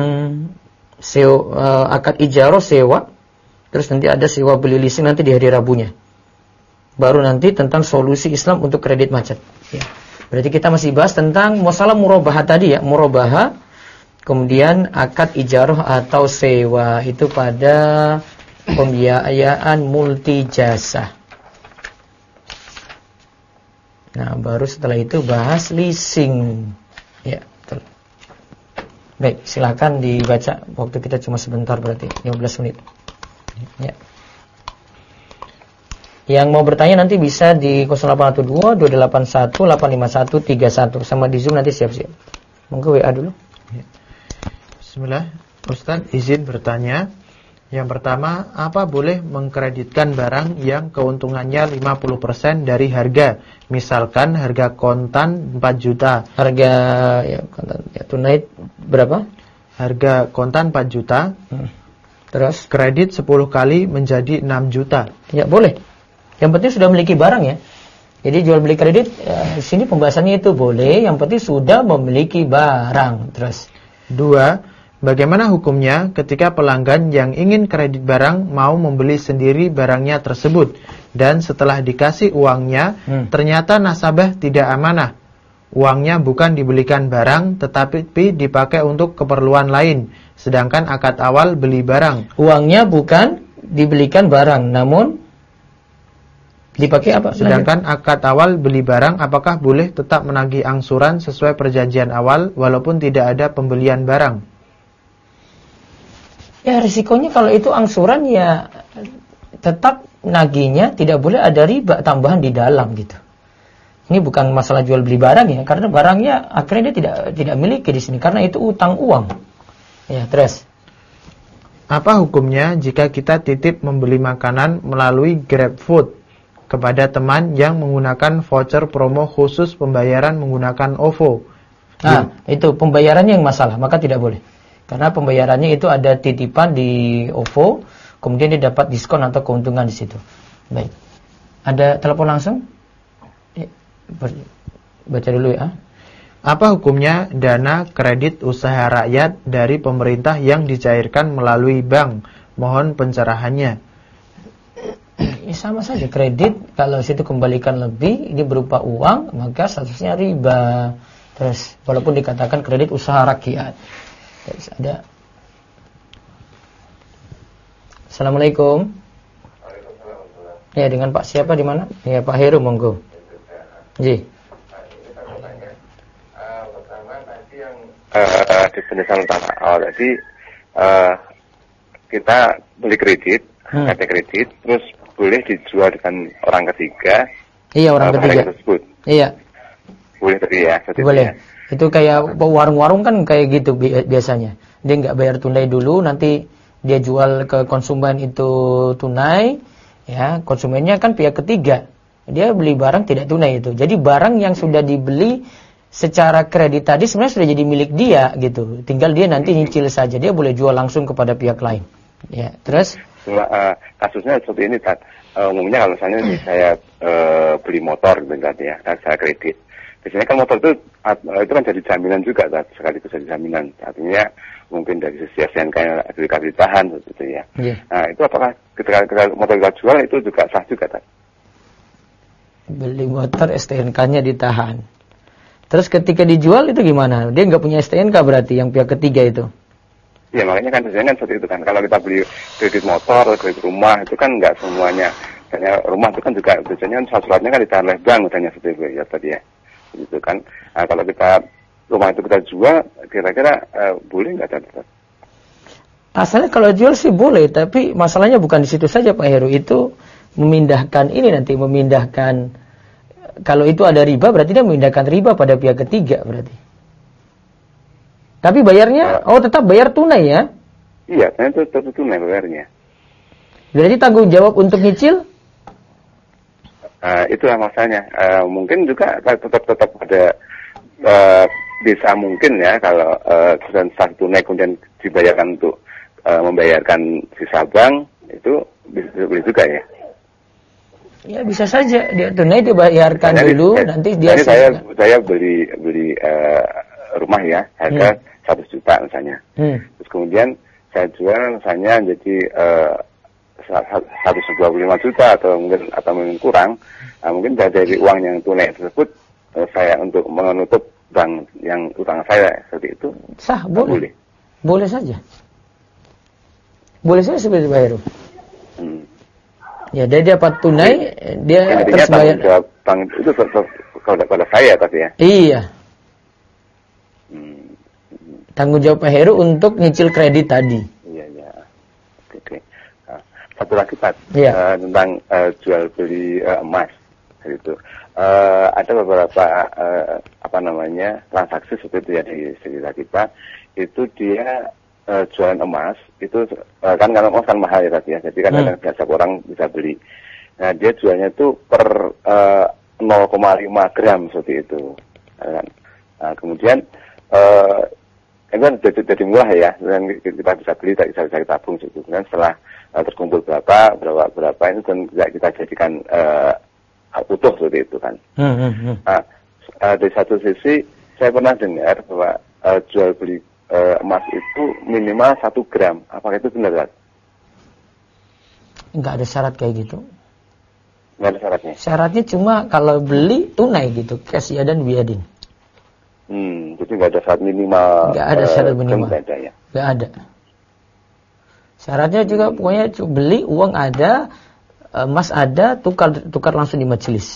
akad ijarah sewa. Terus nanti ada sewa beli leasing nanti di hari Rabunya. Baru nanti tentang solusi Islam untuk kredit macet. Ya. Berarti kita masih bahas tentang masalah murabahah tadi ya, murabahah. Kemudian akad ijarah atau sewa itu pada pembiayaan multi jasa. Nah, baru setelah itu bahas leasing. Ya. Baik, silakan dibaca. Waktu kita cuma sebentar berarti 15 menit. Ya. Yang mau bertanya nanti bisa di 0812 281 85131 sama di Zoom nanti siap-siap. Monggo WA dulu. Ya. Bismillah, Ustaz izin bertanya. Yang pertama, apa boleh mengkreditkan barang yang keuntungannya 50% dari harga? Misalkan harga kontan 4 juta. Harga ya kontan ya tunai berapa? Harga kontan 4 juta. Terus kredit 10 kali menjadi 6 juta. Ya, boleh. Yang penting sudah memiliki barang ya. Jadi jual beli kredit di sini pembahasannya itu boleh, yang penting sudah memiliki barang. Terus 2, bagaimana hukumnya ketika pelanggan yang ingin kredit barang mau membeli sendiri barangnya tersebut dan setelah dikasih uangnya ternyata nasabah tidak amanah. Uangnya bukan dibelikan barang tetapi dipakai untuk keperluan lain, sedangkan akad awal beli barang. Uangnya bukan dibelikan barang namun dipakai apa? Sedangkan akad awal beli barang, apakah boleh tetap menagih angsuran sesuai perjanjian awal walaupun tidak ada pembelian barang? Ya, risikonya kalau itu angsuran ya tetap nagihnya, tidak boleh ada riba tambahan di dalam gitu. Ini bukan masalah jual beli barang ya, karena barangnya akhirnya dia tidak miliki di sini karena itu utang uang. Ya, terus. Apa hukumnya jika kita titip membeli makanan melalui GrabFood kepada teman yang menggunakan voucher promo khusus pembayaran menggunakan OVO? Nah, itu pembayarannya yang masalah, maka tidak boleh. Karena pembayarannya itu ada titipan di OVO, kemudian dia dapat diskon atau keuntungan di situ. Baik. Ada telepon langsung? Baca dulu ya. Apa hukumnya dana kredit usaha rakyat dari pemerintah yang dicairkan melalui bank? Mohon pencerahannya. Ya, sama saja kredit, kalau situ kembalikan lebih, ini berupa uang, maka statusnya riba. Terus, walaupun dikatakan kredit usaha rakyat. Terus ada. Assalamualaikum. Ya, dengan Pak siapa di mana? Ya, Pak Heru, monggo. Ji. penjelasan utama. Jadi kita beli kredit, KT kredit, terus boleh dijual dengan orang ketiga. Iya, orang ketiga. Tersebut. Iya. Boleh tadi ya. Boleh. Ya. Itu kayak warung-warung kan kayak gitu biasanya. Dia nggak bayar tunai dulu, nanti dia jual ke konsumen itu tunai, ya konsumennya kan pihak ketiga. Dia beli barang tidak tunai itu. Jadi barang yang sudah dibeli secara kredit tadi sebenarnya sudah jadi milik dia gitu. Tinggal dia nanti nyicil saja. Dia boleh jual langsung kepada pihak lain. Ya, terus? Kasusnya seperti ini, Tat. Umumnya kalau misalnya saya beli motor gitu ya, saya kredit. Biasanya kan motor itu kan jadi jaminan juga, Tat. Sekaligus jadi jaminan. Artinya mungkin dari sisi SNK yang ditahan gitu ya. Yeah. Nah, itu apakah ketika motor kita jual itu juga sah juga, Tat? Beli motor STNK-nya ditahan. Terus ketika dijual itu gimana? Dia nggak punya STNK berarti yang pihak ketiga itu? Ya makanya kan biasanya kan seperti itu kan. Kalau kita beli kredit motor, kredit rumah itu kan nggak semuanya. Misalnya rumah itu kan juga biasanya surat-suratnya kan ditahan oleh bank misalnya seperti itu ya tadi ya. Gitu kan. Nah, kalau kita rumah itu kita jual, kira-kira boleh nggak, Tat? Asalnya kalau jual sih boleh, tapi masalahnya bukan di situ saja Pak Heru. Itu memindahkan ini nanti memindahkan, kalau itu ada riba berarti dia memindahkan riba pada pihak ketiga berarti. Tapi bayarnya tetap bayar tunai ya? Iya, itu tetap tunai bayarnya. Berarti tanggung jawab untuk nyicil? Itulah masalahnya. Mungkin juga tetap ada bisa mungkin ya kalau sah tunai kemudian dibayarkan untuk membayarkan sisa bank itu bisa juga ya. Ya bisa saja dia tunai dibayarkan dulu nanti dia. Saya beli rumah ya harga 1 juta misalnya. Terus kemudian saya jual misalnya jadi 125 juta atau mungkin kurang. Mungkin dari uang yang tunai tersebut saya untuk menutup bank yang utang saya seperti itu. Sah, boleh. Boleh saja. Boleh saja seperti Pak Heru. Ya, dia dapat tunai, dia terus bayar. Jawab bank itu pada saya tapi ya. Iya. Tanggung jawab Pak Heru untuk nyicil kredit tadi. Iya. Oke. Satu lagi Pak, tentang jual beli emas gitu. Ada beberapa transaksi seperti itu ya di sekitar kita. Itu dia jualan emas itu kan karena emas kan mahal ya tadi ya. Jadi kan biasa orang bisa beli. Nah, dia jualnya itu per 0,5 gram seperti itu. Nah, kemudian itu kan jadi murah ya. Dan kita bisa beli, bisa tabung gitu. Kemudian setelah terkumpul berapa ini dan kita jadikan utuh seperti itu kan. Nah, dari satu sisi saya pernah dengar bahwa jual beli emas itu minimal 1 gram. Apakah itu benar, Tat? Enggak ada syarat kayak gitu. Enggak ada syaratnya? Syaratnya cuma kalau beli tunai gitu, cash dan biadin. Jadi enggak ada syarat minimal. Enggak ada syarat minimal. Enggak ada ya? Enggak ada. Syaratnya juga pokoknya beli, uang ada, emas ada, tukar langsung di majelis.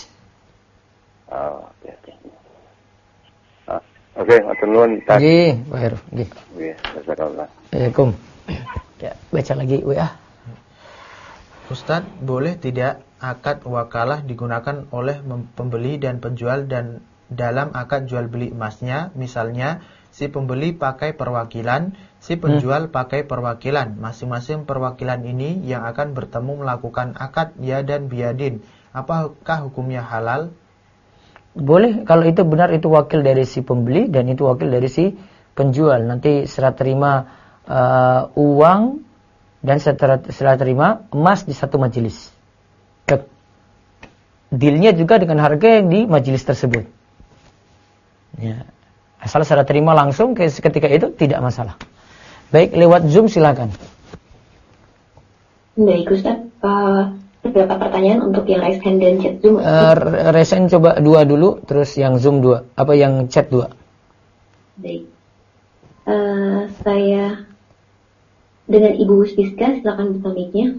Oke, matur nuwun. Nggih, Pak Heru. Nggih. Nggih, jazakallah. Assalamualaikum. Ya, baca lagi WA. Ustadz, boleh tidak akad wakalah digunakan oleh pembeli dan penjual dan dalam akad jual beli emasnya, misalnya si pembeli pakai perwakilan, si penjual pakai perwakilan. Masing-masing perwakilan ini yang akan bertemu melakukan akad ya dan biadin. Apakah hukumnya halal? Boleh, kalau itu benar itu wakil dari si pembeli dan itu wakil dari si penjual. Nanti serah terima uang dan setelah terima emas di satu majelis. Dealnya juga dengan harga yang di majelis tersebut. Ya. Asal serah terima langsung ketika itu tidak masalah. Baik, lewat Zoom silakan. Baik, Ustaz. Beberapa pertanyaan untuk yang raise hand dan chat Zoom. Raise hand coba 2 dulu, terus yang Zoom 2. Apa yang chat 2? Baik. Saya dengan Ibu Husbiska, silakan buka mic-nya.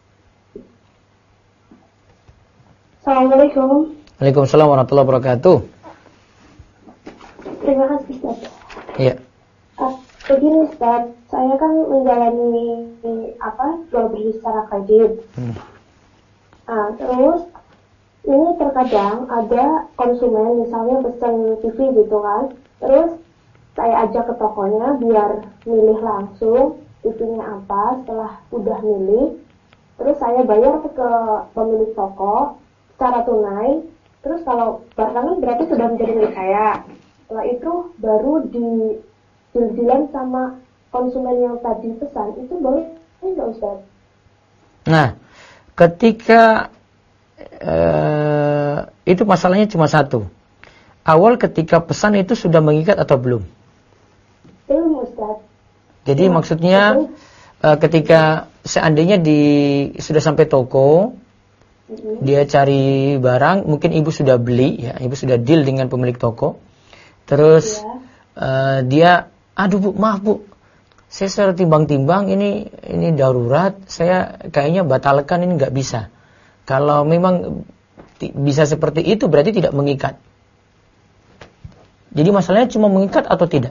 Assalamualaikum. Waalaikumsalam warahmatullahi wabarakatuh. Terima kasih, Ustaz. Iya. Begini Ustaz, saya kan menjalani jual beli secara kredit. Terus ini terkadang ada konsumen misalnya pesen TV gitu kan, terus saya ajak ke tokonya biar milih langsung TV-nya apa. Setelah udah milih, terus saya bayar ke pemilik toko secara tunai. Terus kalau barangnya berarti sudah menjadi milik saya. Setelah itu baru deal-dealan sama konsumen yang tadi pesan, itu boleh nggak Ustaz? Nah, ketika itu masalahnya cuma satu. Awal ketika pesan itu sudah mengikat atau belum? Belum Ustaz. Jadi maksudnya ketika seandainya sudah sampai toko, dia cari barang, mungkin ibu sudah beli, ya, ibu sudah deal dengan pemilik toko. Terus dia, aduh bu, maaf bu, saya secara timbang-timbang ini darurat, saya kayaknya batalkan, ini nggak bisa. Kalau memang bisa seperti itu berarti tidak mengikat. Jadi masalahnya cuma mengikat atau tidak?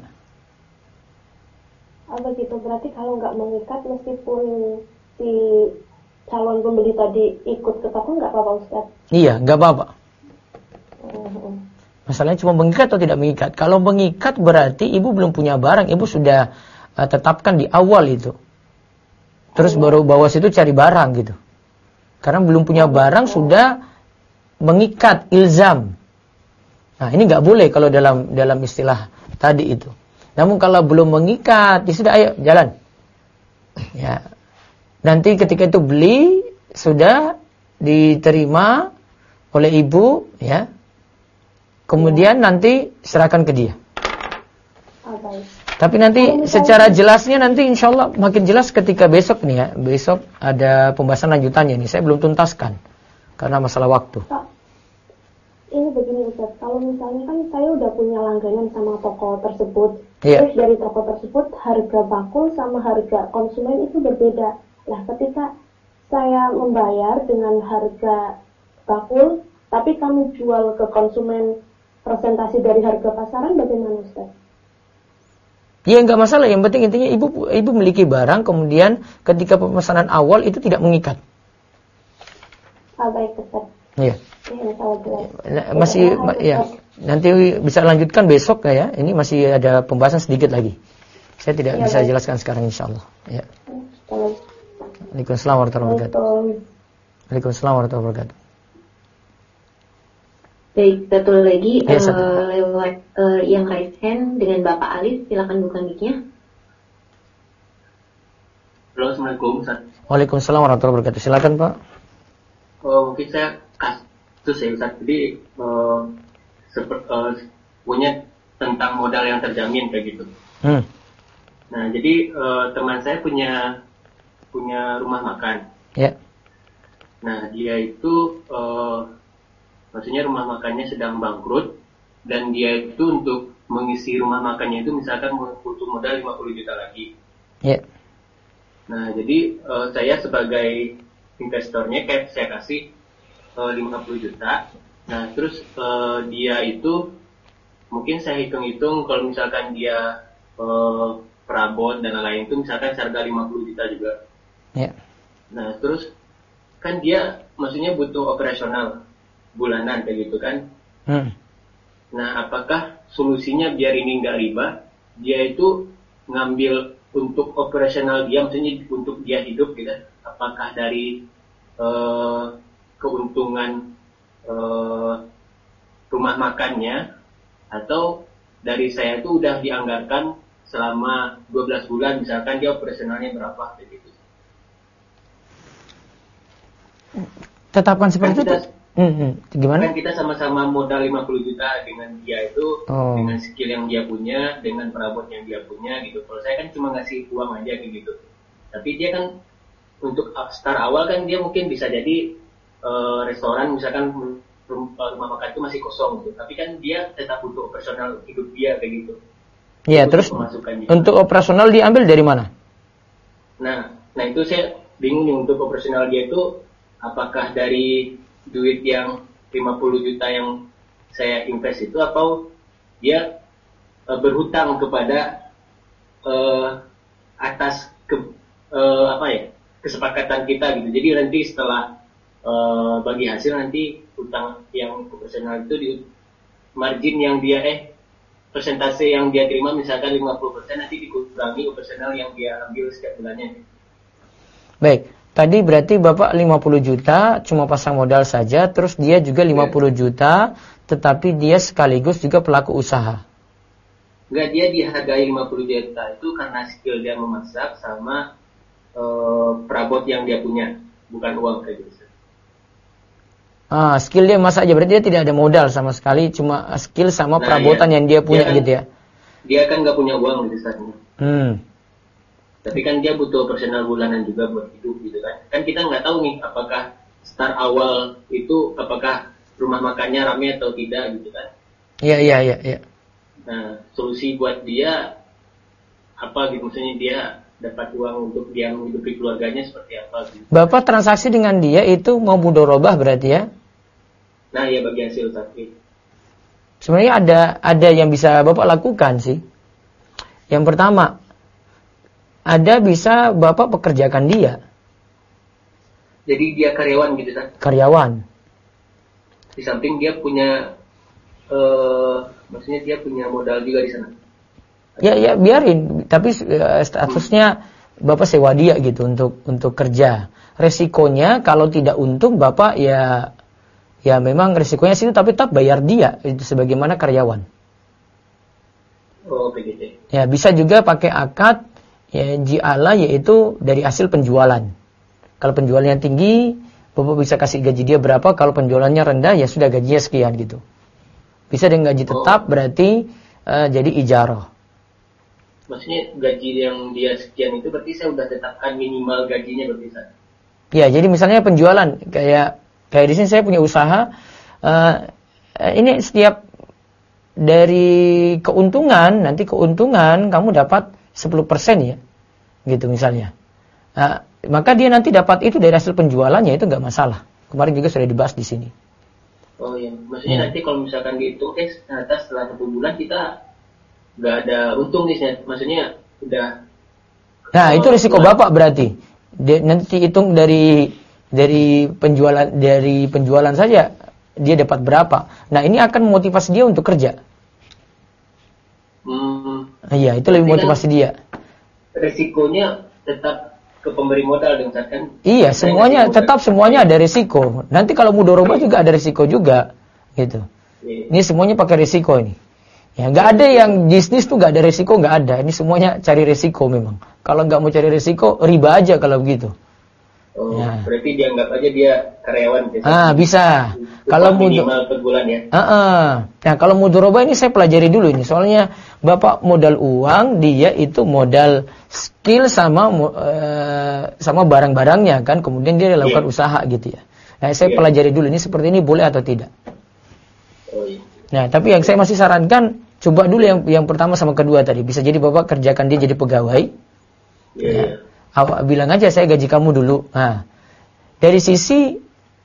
Begitu, berarti kalau nggak mengikat meskipun si calon pembeli tadi ikut ke toko nggak apa-apa Ustaz? Iya, nggak apa-apa. Masalahnya cuma mengikat atau tidak mengikat. Kalau mengikat berarti ibu belum punya barang, ibu sudah tetapkan di awal itu. Terus baru bawa situ cari barang gitu. Karena belum punya barang sudah mengikat, ilzam. Nah ini nggak boleh kalau dalam istilah tadi itu. Namun kalau belum mengikat, ya sudah ayo jalan. Ya. Nanti ketika itu beli sudah diterima oleh ibu, ya. Kemudian nanti serahkan ke dia. Tapi nanti secara jelasnya nanti insya Allah makin jelas ketika besok nih ya. Besok ada pembahasan lanjutannya nih. Saya belum tuntaskan karena masalah waktu. Pak, ini begini Ustaz, kalau misalnya kan saya udah punya langganan sama toko tersebut, terus dari toko tersebut harga bakul sama harga konsumen itu berbeda. Nah, ketika saya membayar dengan harga bakul, tapi kami jual ke konsumen presentasi dari harga pasaran, bagaimana Ustaz? Ya nggak masalah, yang penting intinya ibu memiliki barang, kemudian ketika pemesanan awal itu tidak mengikat. Baik Ustaz. Iya. Masih ya. Nanti bisa lanjutkan besok ya. Ini masih ada pembahasan sedikit lagi. Saya tidak bisa jelaskan sekarang insyaallah. Ya. Waalaikumsalam warahmatullahi wabarakatuh. Waalaikumsalam warahmatullahi wabarakatuh. Baik, satu lagi lewat yang raise hand dengan Bapak Alif, silakan buka mic-nya. Halo, Assalamualaikum Ustaz. Waalaikumsalam warahmatullahi wabarakatuh. Silakan Pak. Mungkin saya kasus ya Ustaz. Jadi punya tentang modal yang terjamin kayak gitu. Nah, jadi teman saya punya rumah makan. Ya. Nah, dia itu maksudnya rumah makannya sedang bangkrut dan dia itu untuk mengisi rumah makannya itu misalkan butuh modal 50 juta lagi. Ya. Nah, jadi saya sebagai investornya kayak saya kasih 50 juta. Nah, terus dia itu mungkin saya hitung-hitung kalau misalkan dia perabot dan lain-lain itu misalkan harga 50 juta juga. Ya. Nah, terus kan dia maksudnya butuh operasional bulanan kayak gitu kan. Nah, apakah solusinya biar ini nggak riba, dia itu ngambil untuk operasional dia, maksudnya untuk dia hidup gitu, apakah dari keuntungan rumah makannya atau dari saya itu udah dianggarkan selama 12 bulan misalkan dia operasionalnya berapa kayak gitu. Tetapkan seperti itu. Gimana? Kan kita sama-sama modal 50 juta dengan dia itu, dengan skill yang dia punya, dengan perabot yang dia punya gitu. Kalau saya kan cuma ngasih uang aja kayak gitu. Tapi dia kan untuk start awal kan dia mungkin bisa jadi restoran misalkan rumah makan itu masih kosong gitu. Tapi kan dia tetap butuh operasional hidup dia kayak gitu. Iya, terus untuk operasional diambil dari mana? Nah itu saya bingung nih, untuk operasional dia itu apakah dari duit yang 50 juta yang saya invest itu atau dia berhutang kepada atas kesepakatan kita gitu. Jadi nanti setelah bagi hasil nanti utang yang proporsional itu di margin yang dia persentase yang dia terima misalkan 50% nanti dikurangi proporsional yang dia ambil setiap bulannya. Baik, tadi berarti Bapak 50 juta cuma pasang modal saja, terus dia juga 50 juta tetapi dia sekaligus juga pelaku usaha. Enggak, dia dihargai 50 juta itu karena skill dia memasak sama perabot yang dia punya, bukan uang kayak gitu. Skill dia masak aja, berarti dia tidak ada modal sama sekali, cuma skill sama perabotan yang dia punya gitu ya. Dia kan nggak punya uang gitu saatnya. Tapi kan dia butuh personal bulanan juga buat hidup gitu kan. Kan kita nggak tahu nih apakah start awal itu apakah rumah makannya ramai atau tidak gitu kan. Iya. Nah, solusi buat dia apa gitu, maksudnya dia dapat uang untuk dia menghidupi keluarganya seperti apa gitu. Bapak transaksi dengan dia itu mau mudorobah berarti ya? Nah, ya bagi hasil tapi. Sebenarnya ada yang bisa Bapak lakukan sih. Yang pertama, ada bisa Bapak pekerjakan dia. Jadi dia karyawan gitu kan? Karyawan. Di samping dia punya maksudnya dia punya modal juga di sana. Ya biarin, tapi statusnya Bapak sewa dia gitu untuk kerja. Resikonya kalau tidak untung Bapak ya memang resikonya situ, tapi tetap bayar dia itu sebagaimana karyawan. Oh, begitu. Ya, bisa juga pakai akad ya ji'ala, yaitu dari hasil penjualan. Kalau penjualannya tinggi, Bapak bisa kasih gaji dia berapa, kalau penjualannya rendah ya sudah gajinya sekian gitu. Bisa dengan gaji tetap berarti jadi ijarah. Maksudnya gaji yang dia sekian itu berarti saya udah tetapkan minimal gajinya berarti saya. Ya, jadi misalnya penjualan kayak di sini saya punya usaha, ini setiap dari keuntungan, nanti keuntungan kamu dapat 10% ya, gitu misalnya. Maka dia nanti dapat itu dari hasil penjualannya, itu nggak masalah. Kemarin juga sudah dibahas di sini. Oh iya, maksudnya nanti kalau misalkan dihitung ternyata setelah 1 bulan kita nggak ada untung nih, maksudnya udah. Nah, itu risiko Bapak berarti. Nanti hitung dari penjualan saja dia dapat berapa. Nah, ini akan memotivasi dia untuk kerja. Iya, itu lebih motivasi kan dia. Risikonya tetap ke pemberi modal dong kan? Iya, semuanya ada risiko. Nanti kalau mudorobah juga ada risiko juga, gitu. Ini semuanya pakai risiko ini. Ya, nggak ada yang bisnis tuh nggak ada risiko, nggak ada. Ini semuanya cari risiko memang. Kalau nggak mau cari risiko, riba aja kalau begitu. Oh, ya. Berarti dianggap aja dia karyawan. Bisa. Kalau minimal per bulan ya. Nah, kalau mudorobah ini saya pelajari dulu ini. Soalnya Bapak modal uang, dia itu modal skill sama barang-barangnya kan. Kemudian dia lakukan usaha gitu ya. Nah, saya pelajari dulu ini seperti ini boleh atau tidak. Oh iya. Nah, tapi yang saya masih sarankan, coba dulu yang pertama sama kedua tadi. Bisa jadi Bapak kerjakan dia jadi pegawai. Yeah. Bilang aja saya gaji kamu dulu. Nah, dari sisi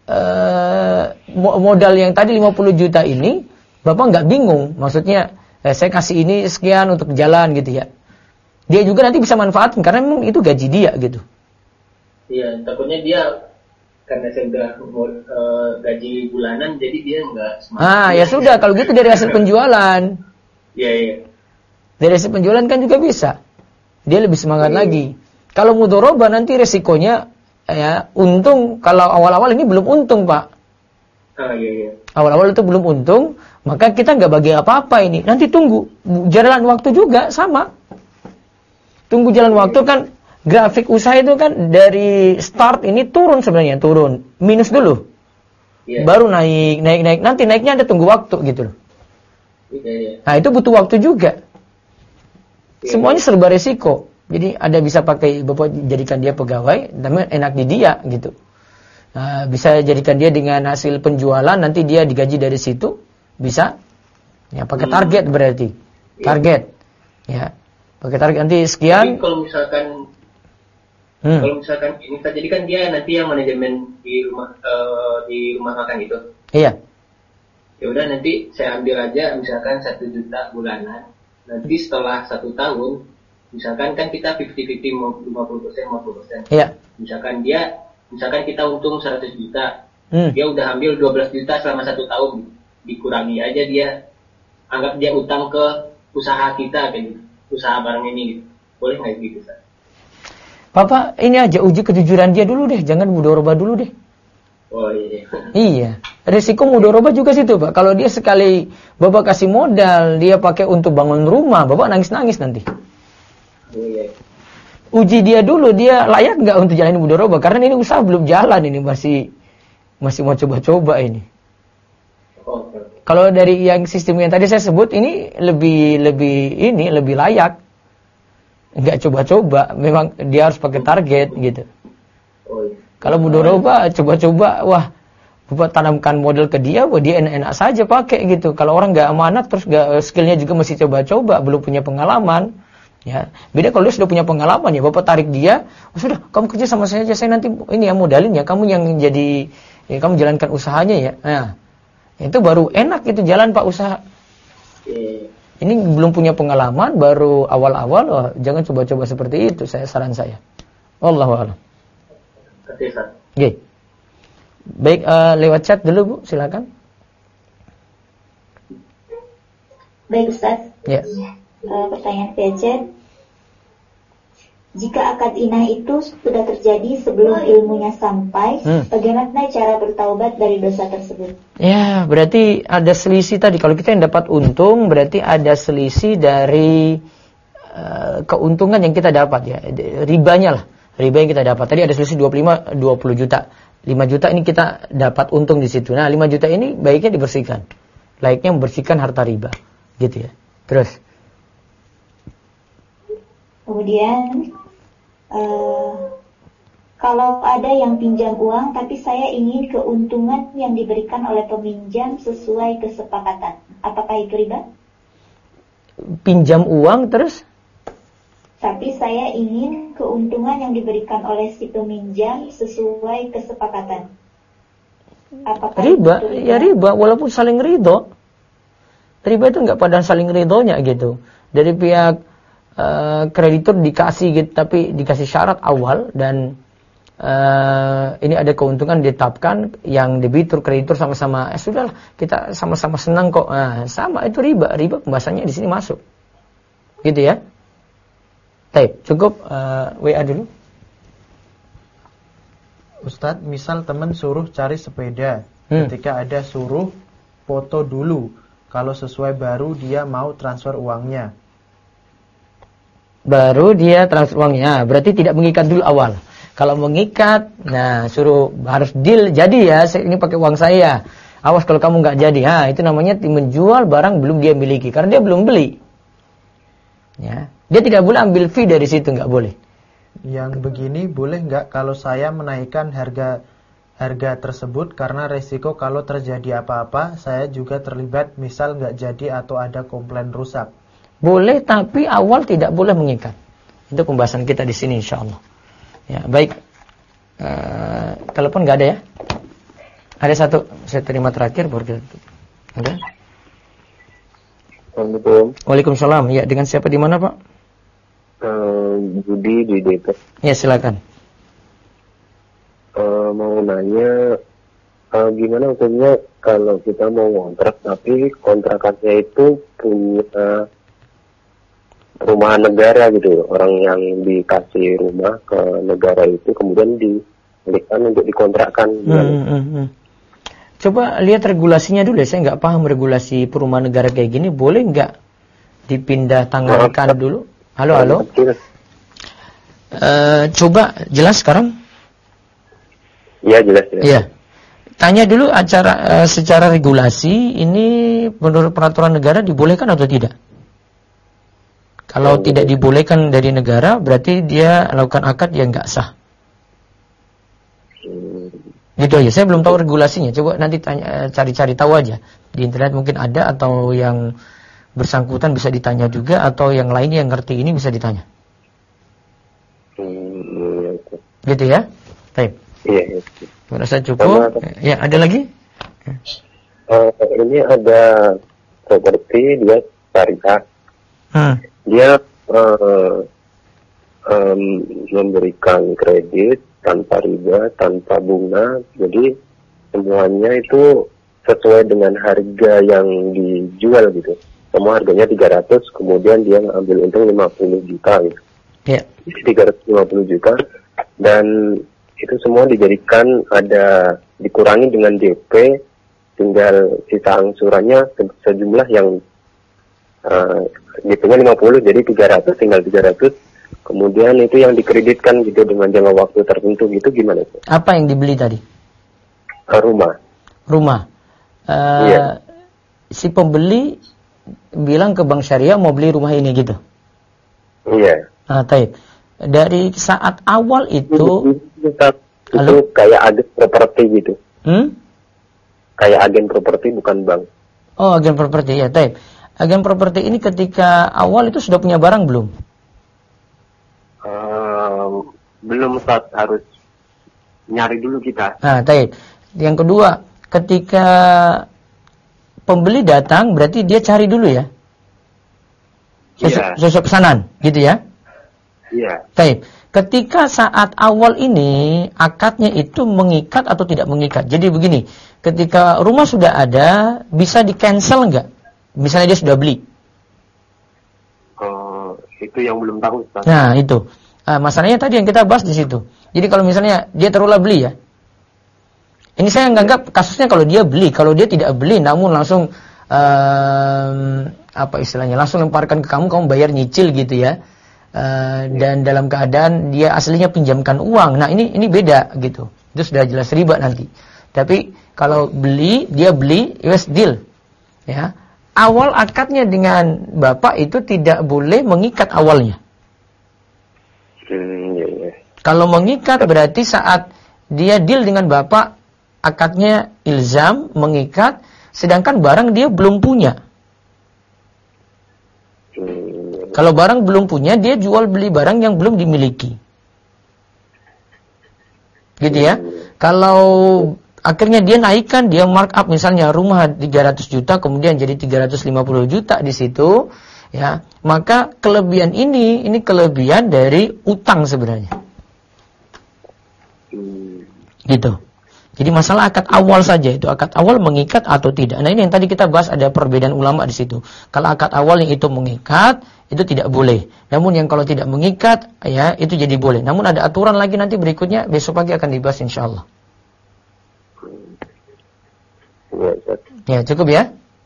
modal yang tadi 50 juta ini, Bapak nggak bingung. Maksudnya, saya kasih ini sekian untuk jalan gitu ya. Dia juga nanti bisa manfaatin, karena memang itu gaji dia gitu. Iya, takutnya dia karena saya udah gaji bulanan, jadi dia nggak semangat. Ya sudah, kalau gitu dari hasil penjualan. Iya. Dari hasil penjualan kan juga bisa. Dia lebih semangat lagi. Kalau mudorobah nanti resikonya ya untung. Kalau awal-awal ini belum untung, Pak. Iya. Awal-awal itu belum untung, maka kita nggak bagi apa-apa ini. Nanti tunggu jalan waktu juga sama. Tunggu jalan waktu kan. Grafik usaha itu kan dari start ini turun sebenarnya, minus dulu, baru naik. Nanti naiknya ada tunggu waktu gitu loh. Nah, itu butuh waktu juga. Semuanya serba resiko. Jadi ada bisa pakai Bapak jadikan dia pegawai, tapi enak di dia gitu. Nah, bisa jadikan dia dengan hasil penjualan, nanti dia digaji dari situ, bisa. Ya pakai target berarti, target. Ya pakai target nanti sekian. Tapi kalau misalkan ini jadi kan dia nanti yang manajemen di rumah makan gitu. Iya. Ya udah nanti saya ambil aja misalkan 1 juta bulanan. Nanti setelah 1 tahun Misalkan kan kita 50-50, 50%. Iya. Misalkan kita untung 100 juta, dia udah ambil 12 juta selama 1 tahun, dikurangi aja dia, anggap dia utang ke usaha kita, kayak gitu, usaha barang ini, gitu. Boleh nggak gitu, Ustaz? Bapak, ini aja uji kejujuran dia dulu deh, jangan mudharabah dulu deh. Oh iya. Iya, risiko mudharabah juga situ Pak. Kalau dia sekali Bapak kasih modal, dia pakai untuk bangun rumah, Bapak nangis-nangis nanti. Oh iya. Uji dia dulu, dia layak nggak untuk jalanin mudharabah? Karena ini usaha belum jalan, ini masih mau coba-coba ini. Oh, Kalau dari yang sistem yang tadi saya sebut, ini lebih layak. Nggak coba-coba, memang dia harus pakai target gitu. oh iya. Kalau mudharabah coba-coba, wah, Bapak tanamkan model ke dia, wah dia enak-enak saja pakai gitu. Kalau orang nggak amanat, terus skillnya juga masih coba-coba, belum punya pengalaman, ya. Beda kalau dia sudah punya pengalaman ya, Bapak tarik dia, oh, sudah, kamu kerja sama saya aja, saya nanti ini ya modalin ya, kamu yang jadi, ya, kamu jalankan usahanya ya. Nah, itu baru enak itu jalan Pak usaha. Ini belum punya pengalaman, baru awal-awal, wah, jangan coba-coba seperti itu, saran saya. Wallahu a'lam. Oke. Baik, lewat chat dulu Bu, silakan. Baik Ustaz. Ya. Pertanyaan via chat. Jika akad inah itu sudah terjadi sebelum ilmunya sampai, bagaimana cara bertaubat dari dosa tersebut? Ya, berarti ada selisih tadi. Kalau kita yang dapat untung, berarti ada selisih dari keuntungan yang kita dapat ya. Ribanya lah. Riba yang kita dapat. Tadi ada selisih 20 juta. 5 juta ini kita dapat untung di situ. Nah, 5 juta ini baiknya dibersihkan. Layaknya membersihkan harta riba. Gitu ya. Terus. Kemudian, kalau ada yang pinjam uang, tapi saya ingin keuntungan yang diberikan oleh peminjam sesuai kesepakatan. Apakah itu riba? Pinjam uang terus? Tapi saya ingin keuntungan yang diberikan oleh si peminjam sesuai kesepakatan. Apakah riba? Ya riba, walaupun saling ridho. Riba itu nggak pada saling ridhonya gitu. Dari pihak kreditur dikasih gitu, tapi dikasih syarat awal dan ini ada keuntungan ditetapkan, yang debitur kreditur sama-sama sudahlah kita sama-sama senang kok. Nah, sama itu riba pembahasannya di sini masuk. Gitu ya. Baik, cukup WA dulu. Ustadz, misal teman suruh cari sepeda, ketika ada suruh foto dulu, kalau sesuai baru dia mau transfer uangnya. Baru dia transfer uangnya, berarti tidak mengikat dulu awal. Kalau mengikat, nah suruh harus deal, jadi ya, ini pakai uang saya. Awas kalau kamu nggak jadi, itu namanya menjual barang belum dia miliki, karena dia belum beli. Ya. Dia tidak boleh ambil fee dari situ, nggak boleh. Yang begini boleh nggak kalau saya menaikkan harga tersebut karena resiko kalau terjadi apa-apa saya juga terlibat, misal nggak jadi atau ada komplain rusak. Boleh, tapi awal tidak boleh mengikat. Itu pembahasan kita di sini insyaallah. Ya, baik. Telepon nggak ada ya? Ada satu, saya terima terakhir baru kita tutup. Ada? Assalamualaikum. Waalaikumsalam. Ya, dengan siapa di mana Pak? Budi di Depok. Ya, silakan. Mau nanya, gimana hukumnya kalau kita mau ngontrak tapi kontrakannya itu punya perumahan negara gitu, orang yang dikasih rumah ke negara itu kemudian diberikan untuk dikontrakkan. Coba lihat regulasinya dulu ya, saya nggak paham regulasi perumahan negara kayak gini, boleh nggak dipindah tangankan dulu? Halo. Coba jelas sekarang? Iya jelas. Iya. Tanya dulu secara regulasi ini menurut peraturan negara dibolehkan atau tidak? Kalau tidak dibolehkan dari negara, berarti dia lakukan akad yang nggak sah. Gitu aja. Saya belum tahu regulasinya. Coba nanti cari-cari tahu aja di internet, mungkin ada, atau yang bersangkutan bisa ditanya juga, atau yang lainnya yang ngerti ini bisa ditanya. Gitu ya. Baik. Iya. Merasa cukup? Ya, ada lagi? Ini ada seperti dia syariah. Dia memberikan kredit tanpa riba, tanpa bunga, jadi semuanya itu sesuai dengan harga yang dijual gitu. Semua harganya 300, kemudian dia ngambil untung 50 juta gitu. Yeah. 350 juta, dan itu semua dijadikan dikurangi dengan DP, tinggal sisa angsurannya sejumlah yang DP-nya 50, jadi 300, tinggal 300. Kemudian itu yang dikreditkan gitu dengan jangka waktu tertentu gitu, gimana itu? Apa yang dibeli tadi? Rumah. Iya. Si pembeli bilang ke bank syariah mau beli rumah ini gitu. Iya. Taib. Dari saat awal itu kayak agen properti gitu. Kayak agen properti, bukan bank. Oh, agen properti ya, taib. Agen properti ini ketika awal itu sudah punya barang belum? Belum, Ustaz, harus nyari dulu kita. Taib. Yang kedua, ketika pembeli datang berarti dia cari dulu ya? Sesuai pesanan, gitu ya? Iya. Taib. Ketika saat awal ini akadnya itu mengikat atau tidak mengikat. Jadi begini, ketika rumah sudah ada, bisa di cancel enggak? Misalnya dia sudah beli. Itu yang belum tahu, Ustaz. Nah, itu. Masalahnya tadi yang kita bahas di situ. Jadi kalau misalnya dia terulah beli ya. Ini saya nganggap kasusnya kalau dia beli, kalau dia tidak beli namun langsung apa istilahnya? Langsung lemparkan ke kamu bayar nyicil gitu ya. Dan dalam keadaan dia aslinya pinjamkan uang. Nah, ini beda gitu. Itu sudah jelas riba nanti. Tapi kalau dia beli, US deal. Ya. Awal akadnya dengan Bapak itu tidak boleh mengikat awalnya. Kalau mengikat berarti saat dia deal dengan Bapak, akadnya ilzam, mengikat, sedangkan barang dia belum punya. Kalau barang belum punya, dia jual beli barang yang belum dimiliki. Gitu ya. Kalau akhirnya dia naikkan, dia markup misalnya rumah 300 juta kemudian jadi 350 juta di situ, ya. Maka kelebihan ini kelebihan dari utang sebenarnya. Gitu. Jadi masalah akad awal saja itu, akad awal mengikat atau tidak. Nah, ini yang tadi kita bahas, ada perbedaan ulama di situ. Kalau akad awal yang itu mengikat, itu tidak boleh. Namun yang kalau tidak mengikat, ya itu jadi boleh. Namun ada aturan lagi nanti berikutnya, besok pagi akan dibahas insyaallah. Ya, cukup ya?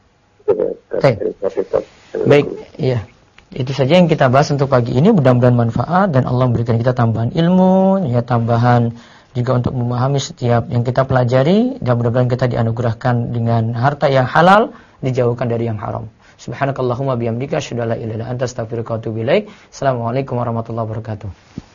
Baik, iya. Itu saja yang kita bahas untuk pagi ini. Mudah-mudahan manfaat dan Allah memberikan kita tambahan ilmu, ya tambahan juga untuk memahami setiap yang kita pelajari, dan mudah-mudahan kita dianugerahkan dengan harta yang halal, dijauhkan dari yang haram. Subhanakallahumma bihamdika asyhadu an la ilaha illa anta astaghfiruka wa atubu ilaik. Assalamualaikum warahmatullahi wabarakatuh.